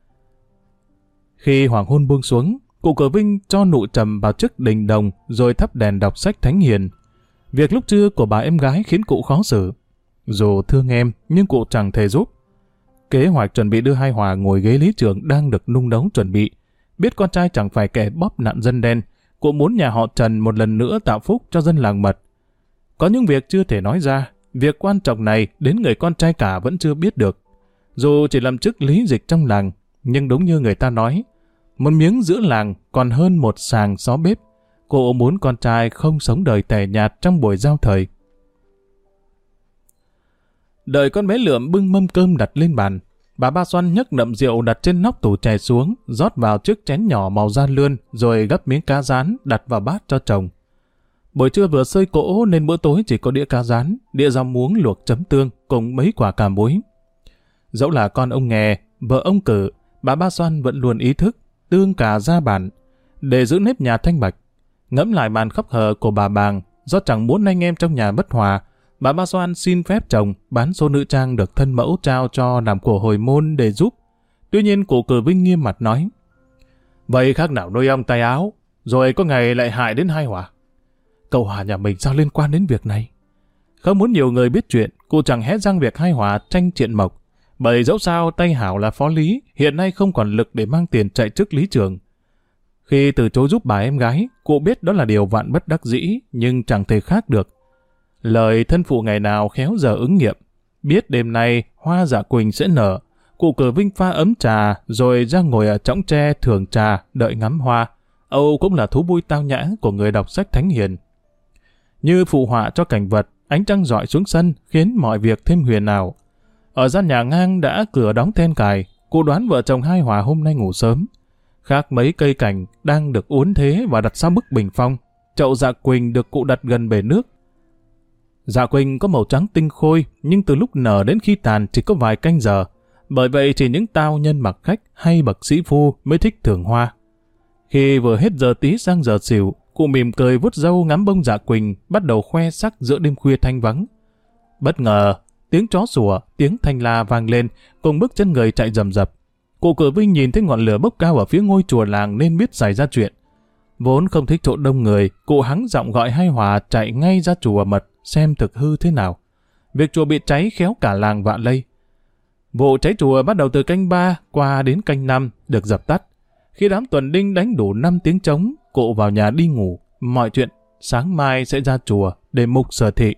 Khi hoàng hôn buông xuống, cụ Cử Vinh cho nụ trầm vào trước đình đồng rồi thắp đèn đọc sách thánh hiền. Việc lúc trưa của bà em gái khiến cụ khó xử. Dù thương em, nhưng cụ chẳng thể giúp. Kế hoạch chuẩn bị đưa hai hòa ngồi ghế lý trưởng đang được nung nấu chuẩn bị. Biết con trai chẳng phải kẻ bóp nạn dân đen, cụ muốn nhà họ Trần một lần nữa tạo phúc cho dân làng Mật. Có những việc chưa thể nói ra, việc quan trọng này đến người con trai cả vẫn chưa biết được. Dù chỉ làm chức lý dịch trong làng, nhưng đúng như người ta nói, một miếng giữa làng còn hơn một sàng xó bếp. Cụ muốn con trai không sống đời tẻ nhạt trong buổi giao thời. Đợi con bé Lượm bưng mâm cơm đặt lên bàn, bà Ba Xoăn nhấc nậm rượu đặt trên nóc tủ chè xuống, rót vào chiếc chén nhỏ màu da lươn, rồi gấp miếng cá rán đặt vào bát cho chồng. Buổi trưa vừa xơi cỗ nên bữa tối chỉ có đĩa cá rán, đĩa rau muống luộc chấm tương cùng mấy quả cà muối. Dẫu là con ông Nghè, vợ ông Cử, bà Ba Xoan vẫn luôn ý thức tương cả gia bản để giữ nếp nhà thanh bạch. Ngẫm lại màn khóc hờ của bà Bàng, do chẳng muốn anh em trong nhà bất hòa, bà Ba Xoan xin phép chồng bán số nữ trang được thân mẫu trao cho làm của hồi môn để giúp. Tuy nhiên cụ Cử Vinh nghiêm mặt nói: vậy khác nào nuôi ong tay áo, rồi có ngày lại hại đến hai Hòa. Cậu Hòa nhà mình sao liên quan đến việc này? Không muốn nhiều người biết chuyện, cụ chẳng hé răng việc hai Hòa tranh triện mộc. Bởi dẫu sao tay Hảo là phó lý, hiện nay không còn lực để mang tiền chạy chức lý trường. Khi từ chối giúp bà em gái, cụ biết đó là điều vạn bất đắc dĩ, nhưng chẳng thể khác được. Lời thân phụ ngày nào khéo giờ ứng nghiệm. Biết đêm nay hoa dạ quỳnh sẽ nở, cụ Cử Vinh pha ấm trà rồi ra ngồi ở chõng tre thưởng trà đợi ngắm hoa. Âu cũng là thú vui tao nhã của người đọc sách thánh hiền. Như phụ họa cho cảnh vật, ánh trăng rọi xuống sân khiến mọi việc thêm huyền ảo. Ở gian nhà ngang đã cửa đóng then cài, cụ đoán vợ chồng hai Hòa hôm nay ngủ sớm. Khác mấy cây cảnh đang được uốn thế và đặt sau bức bình phong, chậu dạ quỳnh được cụ đặt gần bể nước. Dạ quỳnh có màu trắng tinh khôi, nhưng từ lúc nở đến khi tàn chỉ có vài canh giờ. Bởi vậy chỉ những tao nhân mặc khách hay bậc sĩ phu mới thích thưởng hoa. Khi vừa hết giờ tí sang giờ xỉu, cụ mỉm cười vuốt râu ngắm bông dạ quỳnh bắt đầu khoe sắc giữa đêm khuya thanh vắng. Bất ngờ, tiếng chó sủa, tiếng thanh la vang lên, cùng bước chân người chạy rầm rập. Cụ Cử Vinh nhìn thấy ngọn lửa bốc cao ở phía ngôi chùa làng nên biết xảy ra chuyện. Vốn không thích chỗ đông người, cụ hắng giọng gọi hai Hòa chạy ngay ra chùa mật xem thực hư thế nào. Việc chùa bị cháy khéo cả làng vạ lây. Vụ cháy chùa bắt đầu từ canh 3 qua đến canh 5 được dập tắt. Khi đám tuần đinh đánh đủ 5 tiếng trống, cụ vào nhà đi ngủ. Mọi chuyện sáng mai sẽ ra chùa để mục sở thị.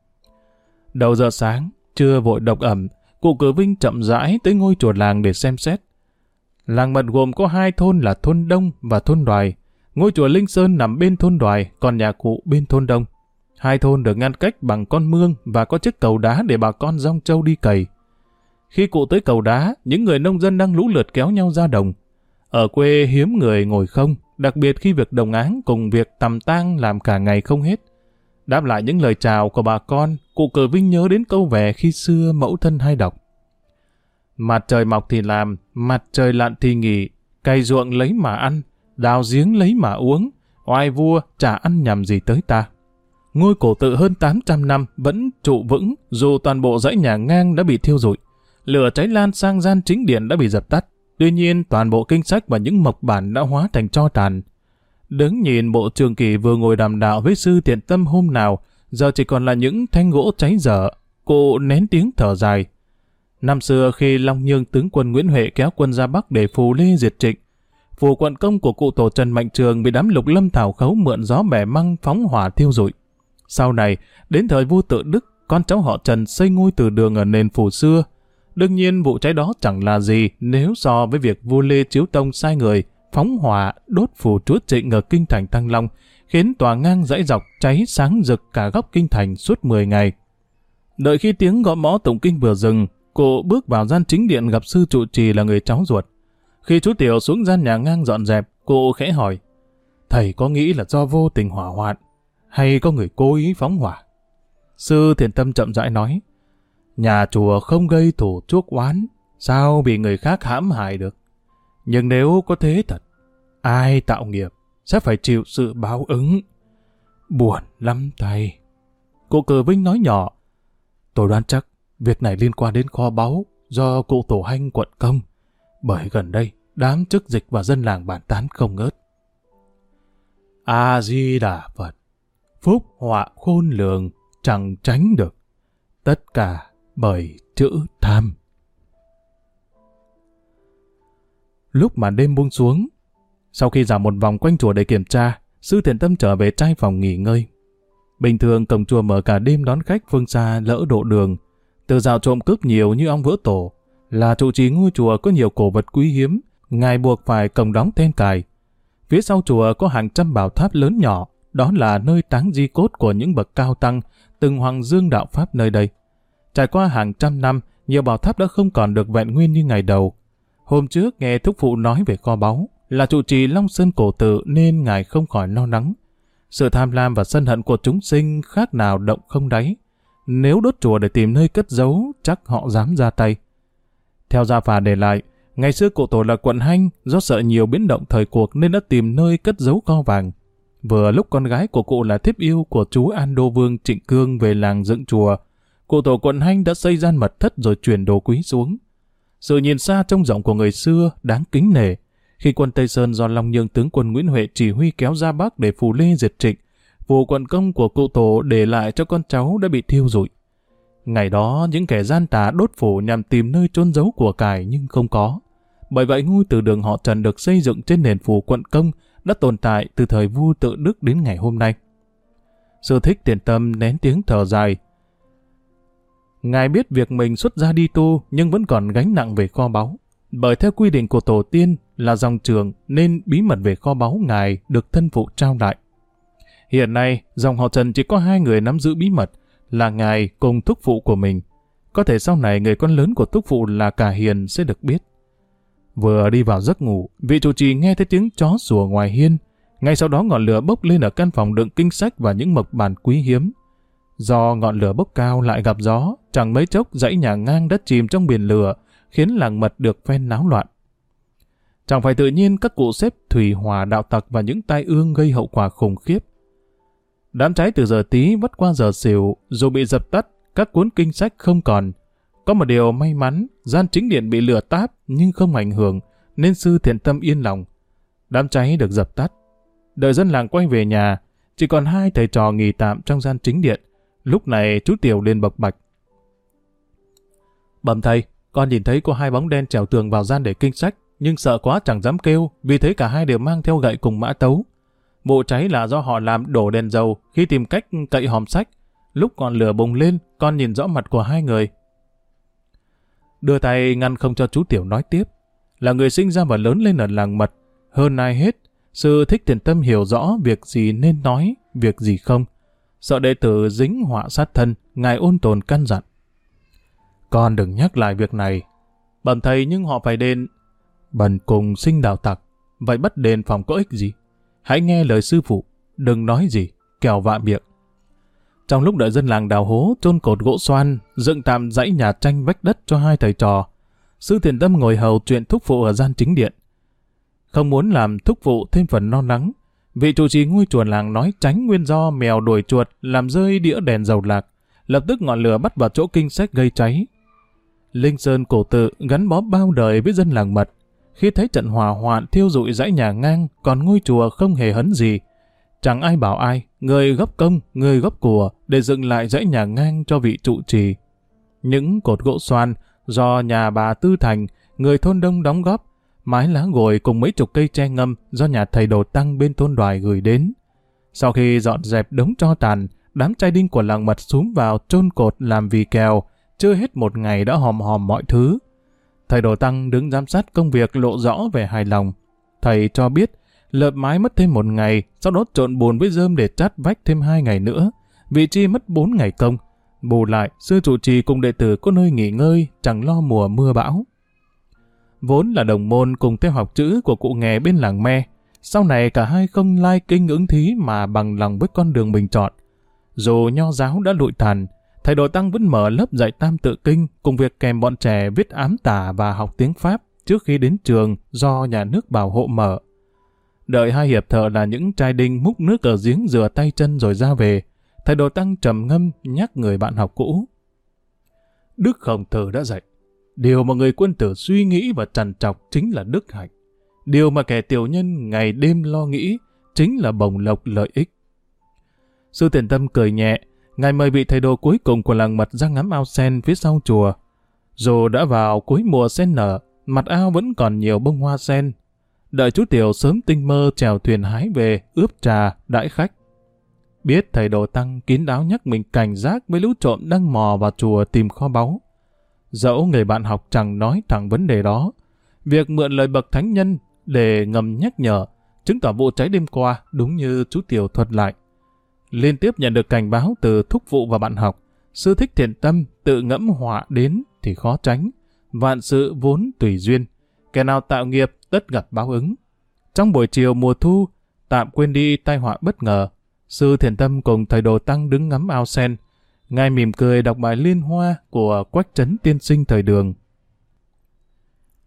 Đầu giờ sáng, trưa vội độc ẩm, cụ Cử Vinh chậm rãi tới ngôi chùa làng để xem xét. Làng mật gồm có 2 thôn là thôn Đông và thôn Đoài. Ngôi chùa Linh Sơn nằm bên thôn Đoài, còn nhà cụ bên thôn Đông. 2 thôn được ngăn cách bằng con mương và có chiếc cầu đá để bà con dong trâu đi cày. Khi cụ tới cầu đá, những người nông dân đang lũ lượt kéo nhau ra đồng. Ở quê hiếm người ngồi không, đặc biệt khi việc đồng áng cùng việc tầm tang làm cả ngày không hết. Đáp lại những lời chào của bà con, cụ Cử Vinh nhớ đến câu về khi xưa mẫu thân hay đọc: mặt trời mọc thì làm, mặt trời lặn thì nghỉ, cày ruộng lấy mà ăn, đào giếng lấy mà uống, oai vua chả ăn nhầm gì tới ta. Ngôi cổ tự hơn 800 năm vẫn trụ vững dù toàn bộ dãy nhà ngang đã bị thiêu rụi. Lửa cháy lan sang gian chính điện đã bị dập tắt. Tuy nhiên toàn bộ kinh sách và những mộc bản đã hóa thành tro tàn. Đứng nhìn bộ Trường Kỳ vừa ngồi đàm đạo với sư Thiện Tâm hôm nào, giờ chỉ còn là những thanh gỗ cháy dở. Cụ nén tiếng thở dài. Năm xưa khi Long Nhương tướng quân Nguyễn Huệ kéo quân ra Bắc để phù Lê diệt Trịnh, phủ quận công của cụ tổ Trần Mạnh Trường bị đám Lục Lâm Thảo Khấu mượn gió bẻ măng phóng hỏa thiêu rụi. Sau này, đến thời vua Tự Đức, con cháu họ Trần xây ngôi từ đường ở nền phủ xưa. Đương nhiên vụ cháy đó chẳng là gì nếu so với việc vua Lê Chiếu Tông sai người phóng hỏa đốt phủ chúa Trịnh ở kinh thành Thăng Long, khiến tòa ngang dãy dọc cháy sáng rực cả góc kinh thành suốt 10 ngày. Đợi khi tiếng gõ mõ tụng kinh vừa dừng, cụ bước vào gian chính điện gặp sư trụ trì là người cháu ruột. Khi chú Tiểu xuống gian nhà ngang dọn dẹp, cụ khẽ hỏi: thầy có nghĩ là do vô tình hỏa hoạn, hay có người cố ý phóng hỏa? Sư Thiện Tâm chậm rãi nói: nhà chùa không gây thù chuốc oán, sao bị người khác hãm hại được? Nhưng nếu có thế thật, ai tạo nghiệp sẽ phải chịu sự báo ứng. Buồn lắm thầy. Cụ Cử Vinh nói nhỏ: tôi đoán chắc việc này liên quan đến kho báu do cụ tổ Hanh quận công, bởi gần đây đám chức dịch và dân làng bàn tán không ngớt. A Di Đà Phật, phúc họa khôn lường chẳng tránh được, tất cả bởi chữ tham. Lúc màn đêm buông xuống, sau khi dạo một vòng quanh chùa để kiểm tra, sư Thiện Tâm trở về trai phòng nghỉ ngơi. Bình thường cổng chùa mở cả đêm đón khách phương xa lỡ độ đường. Từ dạo trộm cướp nhiều như ong vỡ tổ, là trụ trì ngôi chùa có nhiều cổ vật quý hiếm, ngài buộc phải cổng đóng then cài. Phía sau chùa có hàng trăm bảo tháp lớn nhỏ, đó là nơi táng di cốt của những bậc cao tăng, từng hoàng dương đạo pháp nơi đây. Trải qua hàng trăm năm, nhiều bảo tháp đã không còn được vẹn nguyên như ngày đầu. Hôm trước nghe thúc phụ nói về kho báu, là trụ trì Long Sơn cổ tự nên ngài không khỏi lo lắng. Sự tham lam và sân hận của chúng sinh khác nào động không đáy. Nếu đốt chùa để tìm nơi cất giấu, chắc họ dám ra tay. Theo gia phả để lại, ngày xưa cụ tổ là quận Hanh, do sợ nhiều biến động thời cuộc nên đã tìm nơi cất giấu kho vàng. Vừa lúc con gái của cụ là thiếp yêu của chú An Đô Vương Trịnh Cương về làng dựng chùa, cụ tổ quận Hanh đã xây gian mật thất rồi chuyển đồ quý xuống. Sự nhìn xa trông rộng của người xưa đáng kính nể. Khi quân Tây Sơn do Long Nhương tướng quân Nguyễn Huệ chỉ huy kéo ra Bắc để phù Lê diệt Trịnh, vụ quận công của cụ tổ để lại cho con cháu đã bị thiêu rụi. Ngày đó, những kẻ gian tà đốt phủ nhằm tìm nơi trôn giấu của cải nhưng không có. Bởi vậy ngôi từ đường họ Trần được xây dựng trên nền phủ quận công đã tồn tại từ thời vua Tự Đức đến ngày hôm nay. Sư Thích Thiền Tâm nén tiếng thở dài. Ngài biết việc mình xuất gia đi tu nhưng vẫn còn gánh nặng về kho báu. Bởi theo quy định của tổ tiên là dòng trưởng nên bí mật về kho báu Ngài được thân phụ trao lại. Hiện nay, dòng họ Trần chỉ có 2 người nắm giữ bí mật là Ngài cùng thúc phụ của mình. Có thể sau này người con lớn của thúc phụ là Cả Hiền sẽ được biết. Vừa đi vào giấc ngủ, vị trụ trì nghe thấy tiếng chó sủa ngoài hiên. Ngay sau đó ngọn lửa bốc lên ở căn phòng đựng kinh sách và những mộc bản quý hiếm. Do ngọn lửa bốc cao lại gặp gió, chẳng mấy chốc dãy nhà ngang đất chìm trong biển lửa, khiến làng mật được phen náo loạn. Chẳng phải tự nhiên các cụ xếp thủy hỏa đạo tặc và những tai ương gây hậu quả khủng khiếp. Đám cháy từ giờ Tý vắt qua giờ Sửu, dù bị dập tắt, các cuốn kinh sách không còn. Có một điều may mắn, gian chính điện bị lửa táp nhưng không ảnh hưởng, nên sư Thiện Tâm yên lòng. Đám cháy được dập tắt. Đợi dân làng quay về nhà, chỉ còn 2 thầy trò nghỉ tạm trong gian chính điện. Lúc này chú Tiểu liền bộc bạch. Bẩm thầy, con nhìn thấy có 2 bóng đen trèo tường vào gian để kinh sách, nhưng sợ quá chẳng dám kêu, vì thấy cả 2 đều mang theo gậy cùng mã tấu. Vụ cháy là do họ làm đổ đèn dầu khi tìm cách cậy hòm sách. Lúc ngọn lửa bùng lên, con nhìn rõ mặt của 2 người. Đưa tay ngăn không cho chú Tiểu nói tiếp. Là người sinh ra và lớn lên ở làng mật. Hơn ai hết, sư Thích Thiền Tâm hiểu rõ việc gì nên nói, việc gì không. Sợ đệ tử dính họa sát thân, Ngài ôn tồn căn dặn. Con đừng nhắc lại việc này. Bẩm thầy nhưng họ phải đền. Bần cùng sinh đạo tặc, vậy bắt đền phòng có ích gì? Hãy nghe lời sư phụ, đừng nói gì, kẻo vạ miệng. Trong lúc đợi dân làng đào hố, chôn cột gỗ xoan, dựng tạm dãy nhà tranh vách đất cho 2 thầy trò, sư Thiền Tâm ngồi hầu chuyện thúc phụ ở gian chính điện. Không muốn làm thúc phụ thêm phần lo lắng, vị trụ trì ngôi chùa làng nói tránh nguyên do mèo đuổi chuột làm rơi đĩa đèn dầu lạc, lập tức ngọn lửa bắt vào chỗ kinh sách gây cháy. Linh Sơn cổ tự gắn bó bao đời với dân làng mật, khi thấy trận hỏa hoạn thiêu rụi dãy nhà ngang, còn ngôi chùa không hề hấn gì. Chẳng ai bảo ai, người góp công, người góp của để dựng lại dãy nhà ngang cho vị trụ trì. Những cột gỗ xoan do nhà bà Tư Thành, người thôn Đông đóng góp, mái lá gồi cùng mấy chục cây tre ngâm do nhà thầy Đồ Tăng bên thôn Đoài gửi đến. Sau khi dọn dẹp đống tro tàn, đám trai đinh của làng mật xúm vào chôn cột làm vì kèo, chưa hết một ngày đã hòm hòm mọi thứ. Thầy Đồ Tăng đứng giám sát công việc lộ rõ vẻ hài lòng. Thầy cho biết lợp mái mất thêm 1 ngày, sau đó trộn bùn với rơm để chát vách thêm 2 ngày nữa. Vị chi mất 4 ngày công. Bù lại, sư trụ trì cùng đệ tử có nơi nghỉ ngơi, chẳng lo mùa mưa bão. Vốn là đồng môn cùng theo học chữ của cụ nghè bên làng Me, sau này cả 2 không lai kinh ứng thí mà bằng lòng với con đường mình chọn. Dù nho giáo đã lụi tàn, thầy Đồ Tăng vẫn mở lớp dạy tam tự kinh cùng việc kèm bọn trẻ viết ám tả và học tiếng Pháp trước khi đến trường do nhà nước bảo hộ mở. Đợi 2 hiệp thợ là những trai đinh múc nước ở giếng rửa tay chân rồi ra về, thầy Đồ Tăng trầm ngâm nhắc người bạn học cũ. Đức Khổng Tử đã dạy, điều mà người quân tử suy nghĩ và trằn trọc chính là đức hạnh. Điều mà kẻ tiểu nhân ngày đêm lo nghĩ chính là bổng lộc lợi ích. Sư Thiền Tâm cười nhẹ, Ngài mời vị thầy đồ cuối cùng của làng mật ra ngắm ao sen phía sau chùa. Dù đã vào cuối mùa sen nở, mặt ao vẫn còn nhiều bông hoa sen. Đợi chú Tiểu sớm tinh mơ chèo thuyền hái về, ướp trà, đãi khách. Biết thầy Đồ Tăng kín đáo nhắc mình cảnh giác với lũ trộm đang mò vào chùa tìm kho báu. Dẫu người bạn học chẳng nói thẳng vấn đề đó, việc mượn lời bậc thánh nhân để ngầm nhắc nhở, chứng tỏ vụ cháy đêm qua đúng như chú Tiểu thuật lại. Liên tiếp nhận được cảnh báo từ thúc phụ và bạn học, sư Thích Thiền Tâm tự ngẫm họa đến thì khó tránh, vạn sự vốn tùy duyên, kẻ nào tạo nghiệp tất gặp báo ứng. Trong buổi chiều mùa thu, tạm quên đi tai họa bất ngờ, sư Thiền Tâm cùng thầy Đồ Tăng đứng ngắm ao sen. Ngài mỉm cười đọc bài Liên Hoa của Quách Trấn tiên sinh thời Đường.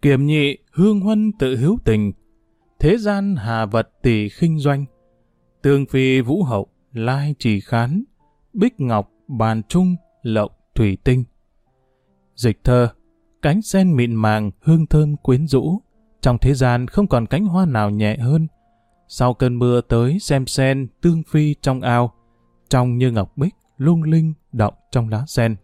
Kiểm nhị hương huân tự hữu tình, thế gian hà vật tỷ khinh doanh. Tương phi vũ hậu, lai trì khán, bích ngọc bàn trung, lộng thủy tinh. Dịch thơ, cánh sen mịn màng, hương thơm quyến rũ. Trong thế gian không còn cánh hoa nào nhẹ hơn. Sau cơn mưa tới xem sen, tương phi trong ao, trong như ngọc bích, lung linh, động trong lá sen.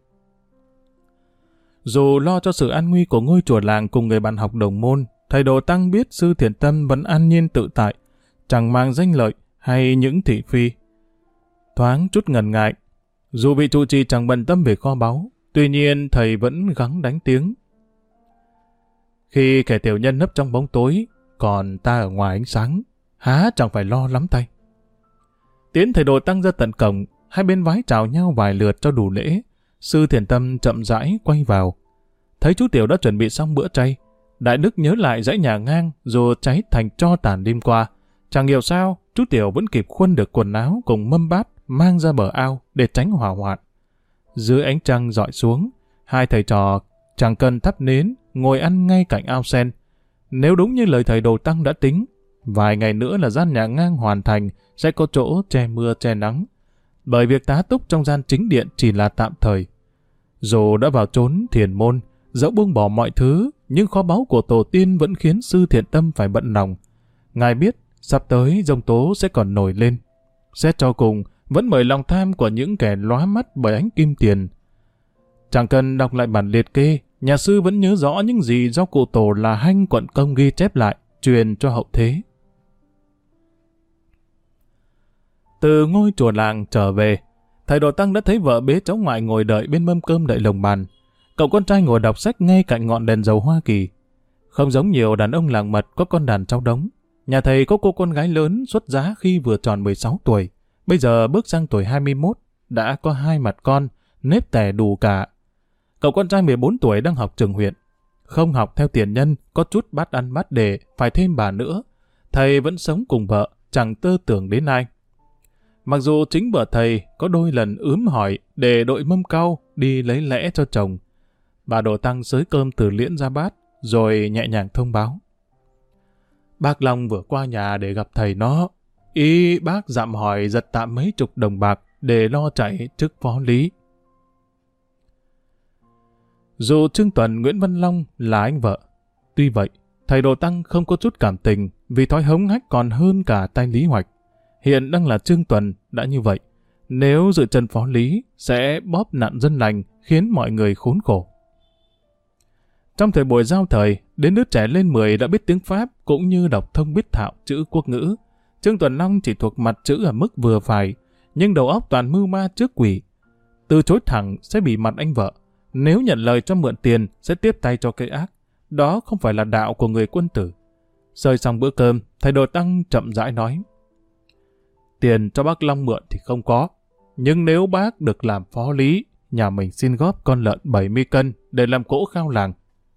Dù lo cho sự an nguy của ngôi chùa làng cùng người bạn học đồng môn, thầy Đồ Tăng biết sư Thiện Tâm vẫn an nhiên tự tại, chẳng mang danh lợi hay những thị phi. Thoáng chút ngần ngại, dù vị trụ trì chẳng bận tâm về kho báu, tuy nhiên thầy vẫn gắng đánh tiếng. Khi kẻ tiểu nhân nấp trong bóng tối, còn ta ở ngoài ánh sáng, há chẳng phải lo lắm tay. Tiến thầy Đồ Tăng ra tận cổng, hai bên vái chào nhau vài lượt cho đủ lễ. Sư Thiện Tâm chậm rãi quay vào. Thấy chú Tiểu đã chuẩn bị xong bữa chay, Đại Đức nhớ lại dãy nhà ngang dù cháy thành tro tàn đêm qua. Chẳng hiểu sao, chú Tiểu vẫn kịp khuân được quần áo cùng mâm bát mang ra bờ ao để tránh hỏa hoạn. Dưới ánh trăng rọi xuống, hai thầy trò chẳng cần thắp nến, ngồi ăn ngay cạnh ao sen. Nếu đúng như lời thầy Đồ Tăng đã tính, vài ngày nữa là gian nhà ngang hoàn thành, sẽ có chỗ che mưa che nắng. Bởi việc tá túc trong gian chính điện chỉ là tạm thời. Dù đã vào chốn thiền môn, dẫu buông bỏ mọi thứ, nhưng kho báu của tổ tiên vẫn khiến sư Thiện Tâm phải bận lòng. Ngài biết, sắp tới giông tố sẽ còn nổi lên. Xét cho cùng, vẫn mời lòng tham của những kẻ lóa mắt bởi ánh kim tiền. Chẳng cần đọc lại bản liệt kê, nhà sư vẫn nhớ rõ những gì do cụ tổ là Hanh Quận Công ghi chép lại, truyền cho hậu thế. Từ ngôi chùa làng trở về, thầy Đồ Tăng đã thấy vợ bế cháu ngoại ngồi đợi bên mâm cơm đậy lồng bàn. Cậu con trai ngồi đọc sách ngay cạnh ngọn đèn dầu Hoa Kỳ. Không giống nhiều đàn ông làng mật có con đàn cháu đống. Nhà thầy có cô con gái lớn xuất giá khi vừa tròn 16 tuổi. Bây giờ bước sang tuổi 21, đã có 2 mặt con, nếp tẻ đủ cả. Cậu con trai 14 tuổi đang học trường huyện. Không học theo tiền nhân, có chút bát ăn bát để, phải thêm bà nữa. Thầy vẫn sống cùng vợ, chẳng tơ tưởng đến ai. Mặc dù chính vợ thầy có đôi lần ướm hỏi để đội mâm cau đi lấy lẽ cho chồng. Bà Đồ Tăng xới cơm từ liễn ra bát, rồi nhẹ nhàng thông báo. Bác Long vừa qua nhà để gặp thầy nó. Ý bác dặm hỏi giật tạm mấy chục đồng bạc để lo chạy chức phó lý. Dù Trương Tuần Nguyễn Văn Long là anh vợ, tuy vậy, thầy Đồ Tăng không có chút cảm tình vì thói hống hách còn hơn cả tay Lý Hoạch. Hiện đang là Trương Tuần đã như vậy. Nếu dự chân phó lý, sẽ bóp nạn dân lành, khiến mọi người khốn khổ. Trong thời buổi giao thời, đến đứa trẻ lên 10 đã biết tiếng Pháp cũng như đọc thông biết thạo chữ quốc ngữ. Trương Tuần Long chỉ thuộc mặt chữ ở mức vừa phải, nhưng đầu óc toàn mưu ma trước quỷ. Từ chối thẳng sẽ bị mặt anh vợ. Nếu nhận lời cho mượn tiền, sẽ tiếp tay cho cây ác. Đó không phải là đạo của người quân tử. Xơi xong bữa cơm, thầy Đồ Tăng chậm rãi nói. Tiền cho bác Long mượn thì không có. Nhưng nếu bác được làm phó lý, nhà mình xin góp con lợn 70 cân để làm cỗ khao làng.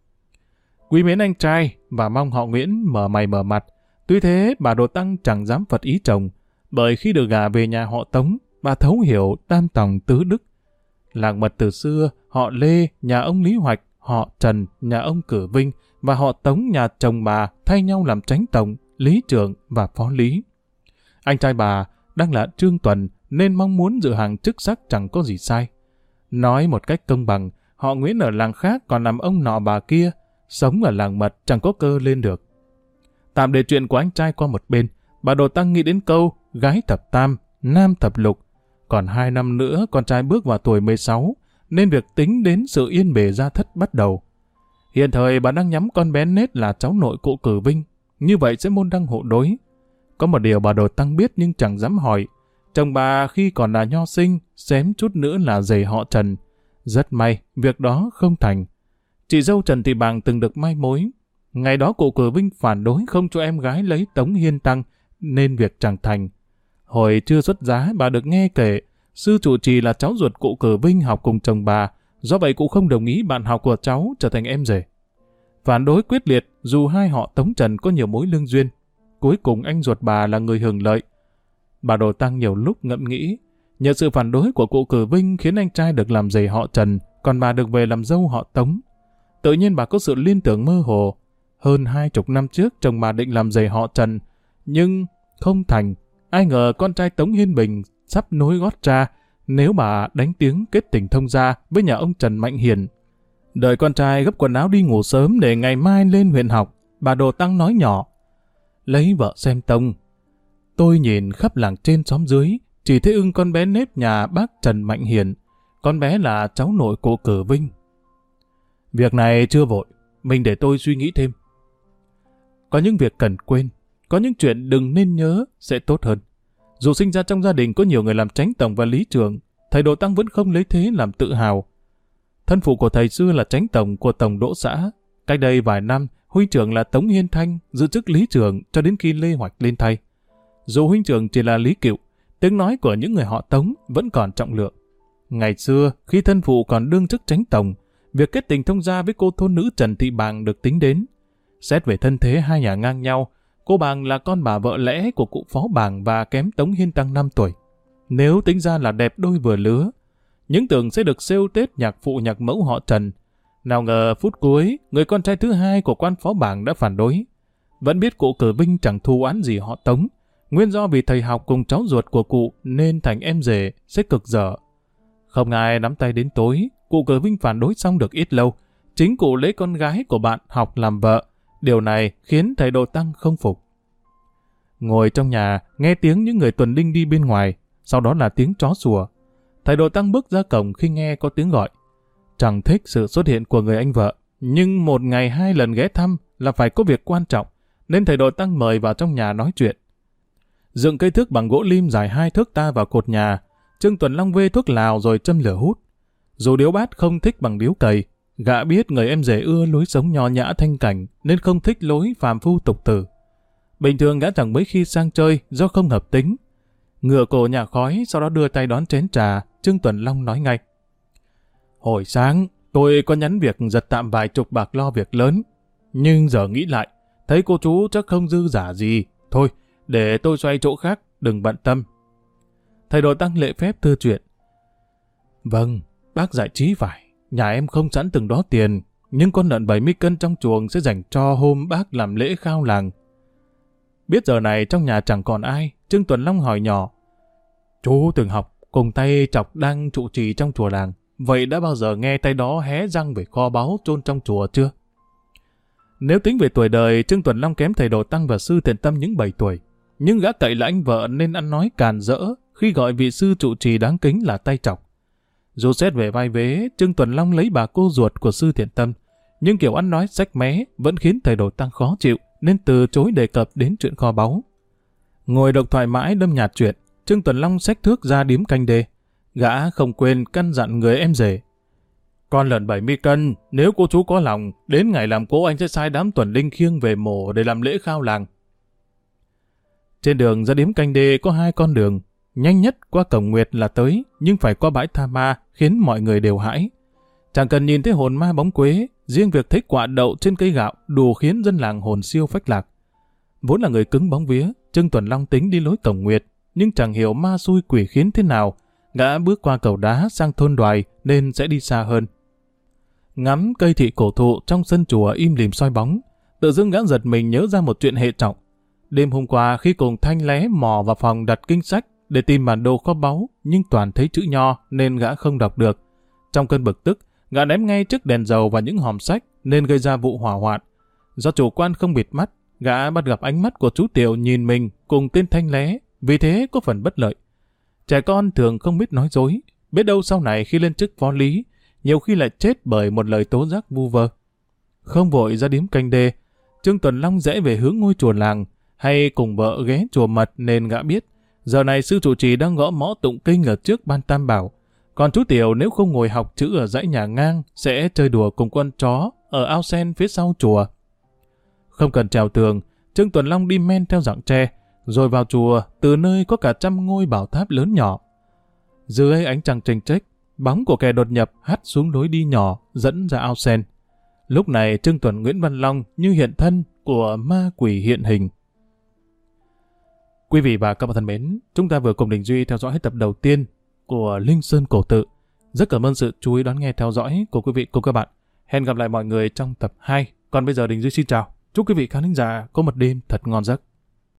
Quý mến anh trai và mong họ Nguyễn mở mày mở mặt. Tuy thế, bà Đồ Tăng chẳng dám phật ý chồng, bởi khi được gả về nhà họ Tống, bà thấu hiểu tam tòng tứ đức. Làng mật từ xưa, họ Lê, nhà ông Lý Hoạch, họ Trần, nhà ông Cử Vinh và họ Tống nhà chồng bà thay nhau làm chánh tổng, lý trưởng và phó lý. Anh trai bà đang là Trương Tuần nên mong muốn dự hàng chức sắc chẳng có gì sai. Nói một cách công bằng, họ Nguyễn ở làng khác còn làm ông nọ bà kia, sống ở làng mật chẳng có cơ lên được. Tạm để chuyện của anh trai qua một bên, bà Đồ Tăng nghĩ đến câu gái thập tam, nam thập lục. Còn 2 năm nữa con trai bước vào tuổi 16, nên việc tính đến sự yên bề gia thất bắt đầu. Hiện thời bà đang nhắm con bé Nết là cháu nội cụ Cử Vinh, như vậy sẽ môn đăng hộ đối. Có một điều bà Đồ Tăng biết nhưng chẳng dám hỏi. Chồng bà khi còn là nho sinh, xém chút nữa là rể họ Trần. Rất may, việc đó không thành. Chị dâu Trần Thị Bàng từng được mai mối. Ngày đó cụ Cử Vinh phản đối không cho em gái lấy Tống Hiên Tăng, nên việc chẳng thành. Hồi chưa xuất giá, bà được nghe kể, sư trụ trì là cháu ruột cụ Cử Vinh học cùng chồng bà, do vậy cụ không đồng ý bạn học của cháu trở thành em rể. Phản đối quyết liệt dù hai họ Tống Trần có nhiều mối lương duyên. Cuối cùng anh ruột bà là người hưởng lợi. Bà Đồ Tăng nhiều lúc ngẫm nghĩ, nhờ sự phản đối của cụ Cử Vinh khiến anh trai được làm rể họ Trần, còn bà được về làm dâu họ Tống. Tự nhiên bà có sự liên tưởng mơ hồ. hơn 20 năm trước chồng bà định làm rể họ Trần, nhưng không thành. Ai ngờ con trai Tống Hiên Bình sắp nối gót cha nếu bà đánh tiếng kết tình thông gia với nhà ông Trần Mạnh Hiền. Đợi con trai gấp quần áo đi ngủ sớm để ngày mai lên huyện học, bà Đồ Tăng nói nhỏ: lấy vợ xem tông. Tôi nhìn khắp làng trên xóm dưới, chỉ thấy ưng con bé nếp nhà bác Trần Mạnh Hiền. Con bé là cháu nội cụ Cử Vinh. Việc này chưa vội, mình để tôi suy nghĩ thêm. Có những việc cần quên, có những chuyện đừng nên nhớ sẽ tốt hơn. Dù sinh ra trong gia đình có nhiều người làm chánh tổng và lý trưởng, thầy Đồ Tăng vẫn không lấy thế làm tự hào. Thân phụ của thầy xưa là chánh tổng của tổng đỗ xã. Cách đây vài năm, huynh trưởng là Tống Hiên Thanh giữ chức lý trưởng cho đến khi Lê Hoạch lên thay. Dù huynh trưởng chỉ là lý cựu, tiếng nói của những người họ Tống vẫn còn trọng lượng. Ngày xưa, khi thân phụ còn đương chức chánh tổng, việc kết tình thông gia với cô thôn nữ Trần Thị Bàng được tính đến. Xét về thân thế hai nhà ngang nhau, cô Bàng là con bà vợ lẽ của cụ Phó Bàng và kém Tống Hiên Tăng 5 tuổi. Nếu tính ra là đẹp đôi vừa lứa, những tưởng sẽ được xêu tết nhạc phụ nhạc mẫu họ Trần. Nào ngờ phút cuối, người con trai thứ hai của quan Phó Bàng đã phản đối. Vẫn biết cụ Cử Vinh chẳng thù oán gì họ Tống, nguyên do vì thầy học cùng cháu ruột của cụ nên thành em rể sẽ cực dở. Không ai nắm tay đến tối, cụ Cử Vinh phản đối xong được ít lâu, chính cụ lấy con gái của bạn học làm vợ. Điều này khiến thầy Đồ Tăng không phục. Ngồi trong nhà, nghe tiếng những người tuần đinh đi bên ngoài, sau đó là tiếng chó sủa. Thầy Đồ Tăng bước ra cổng khi nghe có tiếng gọi. Chẳng thích sự xuất hiện của người anh vợ, nhưng một ngày 2 lần ghé thăm là phải có việc quan trọng, nên thầy Đồ Tăng mời vào trong nhà nói chuyện. Dựng cây thước bằng gỗ lim dài 2 thước ta vào cột nhà, Trương Tuần Long vê thuốc lào rồi châm lửa hút. Dù điếu bát không thích bằng điếu cày, gã biết người em rể ưa lối sống nho nhã thanh cảnh nên không thích lối phàm phu tục tử. Bình thường gã chẳng mấy khi sang chơi do không hợp tính. Ngửa cổ nhả khói, sau đó đưa tay đón chén trà. Trương Tuần Long nói ngay: hồi sáng tôi có nhắn việc giật tạm vài chục bạc lo việc lớn, nhưng giờ nghĩ lại thấy cô chú chắc không dư giả gì. Thôi để tôi xoay chỗ khác, đừng bận tâm. Thầy Đồ Tăng lễ phép thưa chuyện: vâng, bác giải trí phải. Nhà em không sẵn từng đó tiền, nhưng con lợn 70 cân trong chuồng sẽ dành cho hôm bác làm lễ khao làng. Biết giờ này trong nhà chẳng còn ai, Trương Tuần Long hỏi nhỏ: chú từng học cùng tay Trọc đang trụ trì trong chùa làng, vậy đã bao giờ nghe tay đó hé răng về kho báu chôn trong chùa chưa? Nếu tính về tuổi đời, Trương Tuần Long kém thầy Đồ Tăng và sư Thiện Tâm những 7 tuổi, nhưng gã cậy là anh vợ nên ăn nói càn rỡ khi gọi vị sư trụ trì đáng kính là tay Trọc. Dù xét về vai vế, Trương Tuần Long lấy bà cô ruột của sư Thiện Tâm, nhưng kiểu ăn nói xách mé vẫn khiến thầy Đồ Tăng khó chịu, nên từ chối đề cập đến chuyện kho báu. Ngồi độc thoại mãi đâm nhạt chuyện, Trương Tuần Long xách thước ra điếm canh đê. Gã không quên căn dặn người em rể: con lợn 70 cân, nếu cô chú có lòng, đến ngày làm cỗ anh sẽ sai đám tuần đinh khiêng về mổ để làm lễ khao làng. Trên đường ra điếm canh đê có 2 con đường, nhanh nhất qua cổng Nguyệt là tới, nhưng phải qua bãi tha ma khiến mọi người đều hãi. Chẳng cần nhìn thấy hồn ma bóng quế, riêng việc thấy quạ đậu trên cây gạo đủ khiến dân làng hồn siêu phách lạc. Vốn là người cứng bóng vía, Trương Tuần Long tính đi lối cổng Nguyệt, nhưng chẳng hiểu ma xui quỷ khiến thế nào, gã bước qua cầu đá sang thôn Đoài nên sẽ đi xa hơn. Ngắm cây thị cổ thụ trong sân chùa im lìm soi bóng, tự dưng gã giật mình nhớ ra một chuyện hệ trọng. Đêm hôm qua khi cùng Thanh lé mò vào phòng đặt kinh sách để tìm bản đồ kho báu, nhưng toàn thấy chữ nho nên gã không đọc được. Trong cơn bực tức, gã ném ngay trước đèn dầu và những hòm sách nên gây ra vụ hỏa hoạn. Do chủ quan không bịt mắt, gã bắt gặp ánh mắt của chú Tiểu nhìn mình cùng tên Thanh lé, vì thế có phần bất lợi. Trẻ con thường không biết nói dối, biết đâu sau này khi lên chức phó lý, nhiều khi lại chết bởi một lời tố giác vu vơ. Không vội ra điếm canh đê, Trương Tuần Long rẽ về hướng ngôi chùa làng, hay cùng vợ ghé chùa Mật nên gã biết giờ này sư trụ trì đang gõ mõ tụng kinh ở trước ban Tam Bảo. Còn chú Tiểu nếu không ngồi học chữ ở dãy nhà ngang sẽ chơi đùa cùng con chó ở ao sen phía sau chùa. Không cần trèo tường, Trương Tuần Long đi men theo dặng tre, rồi vào chùa từ nơi có cả 100 ngôi bảo tháp lớn nhỏ. Dưới ánh trăng chênh chếch, bóng của kẻ đột nhập hắt xuống lối đi nhỏ dẫn ra ao sen. Lúc này Trương Tuần Nguyễn Văn Long như hiện thân của ma quỷ hiện hình. Quý vị và các bạn thân mến, chúng ta vừa cùng Đình Duy theo dõi hết tập đầu tiên của Linh Sơn Cổ Tự. Rất cảm ơn sự chú ý đón nghe theo dõi của quý vị cùng các bạn. Hẹn gặp lại mọi người trong tập 2. Còn bây giờ Đình Duy xin chào. Chúc quý vị khán thính giả có một đêm thật ngon giấc.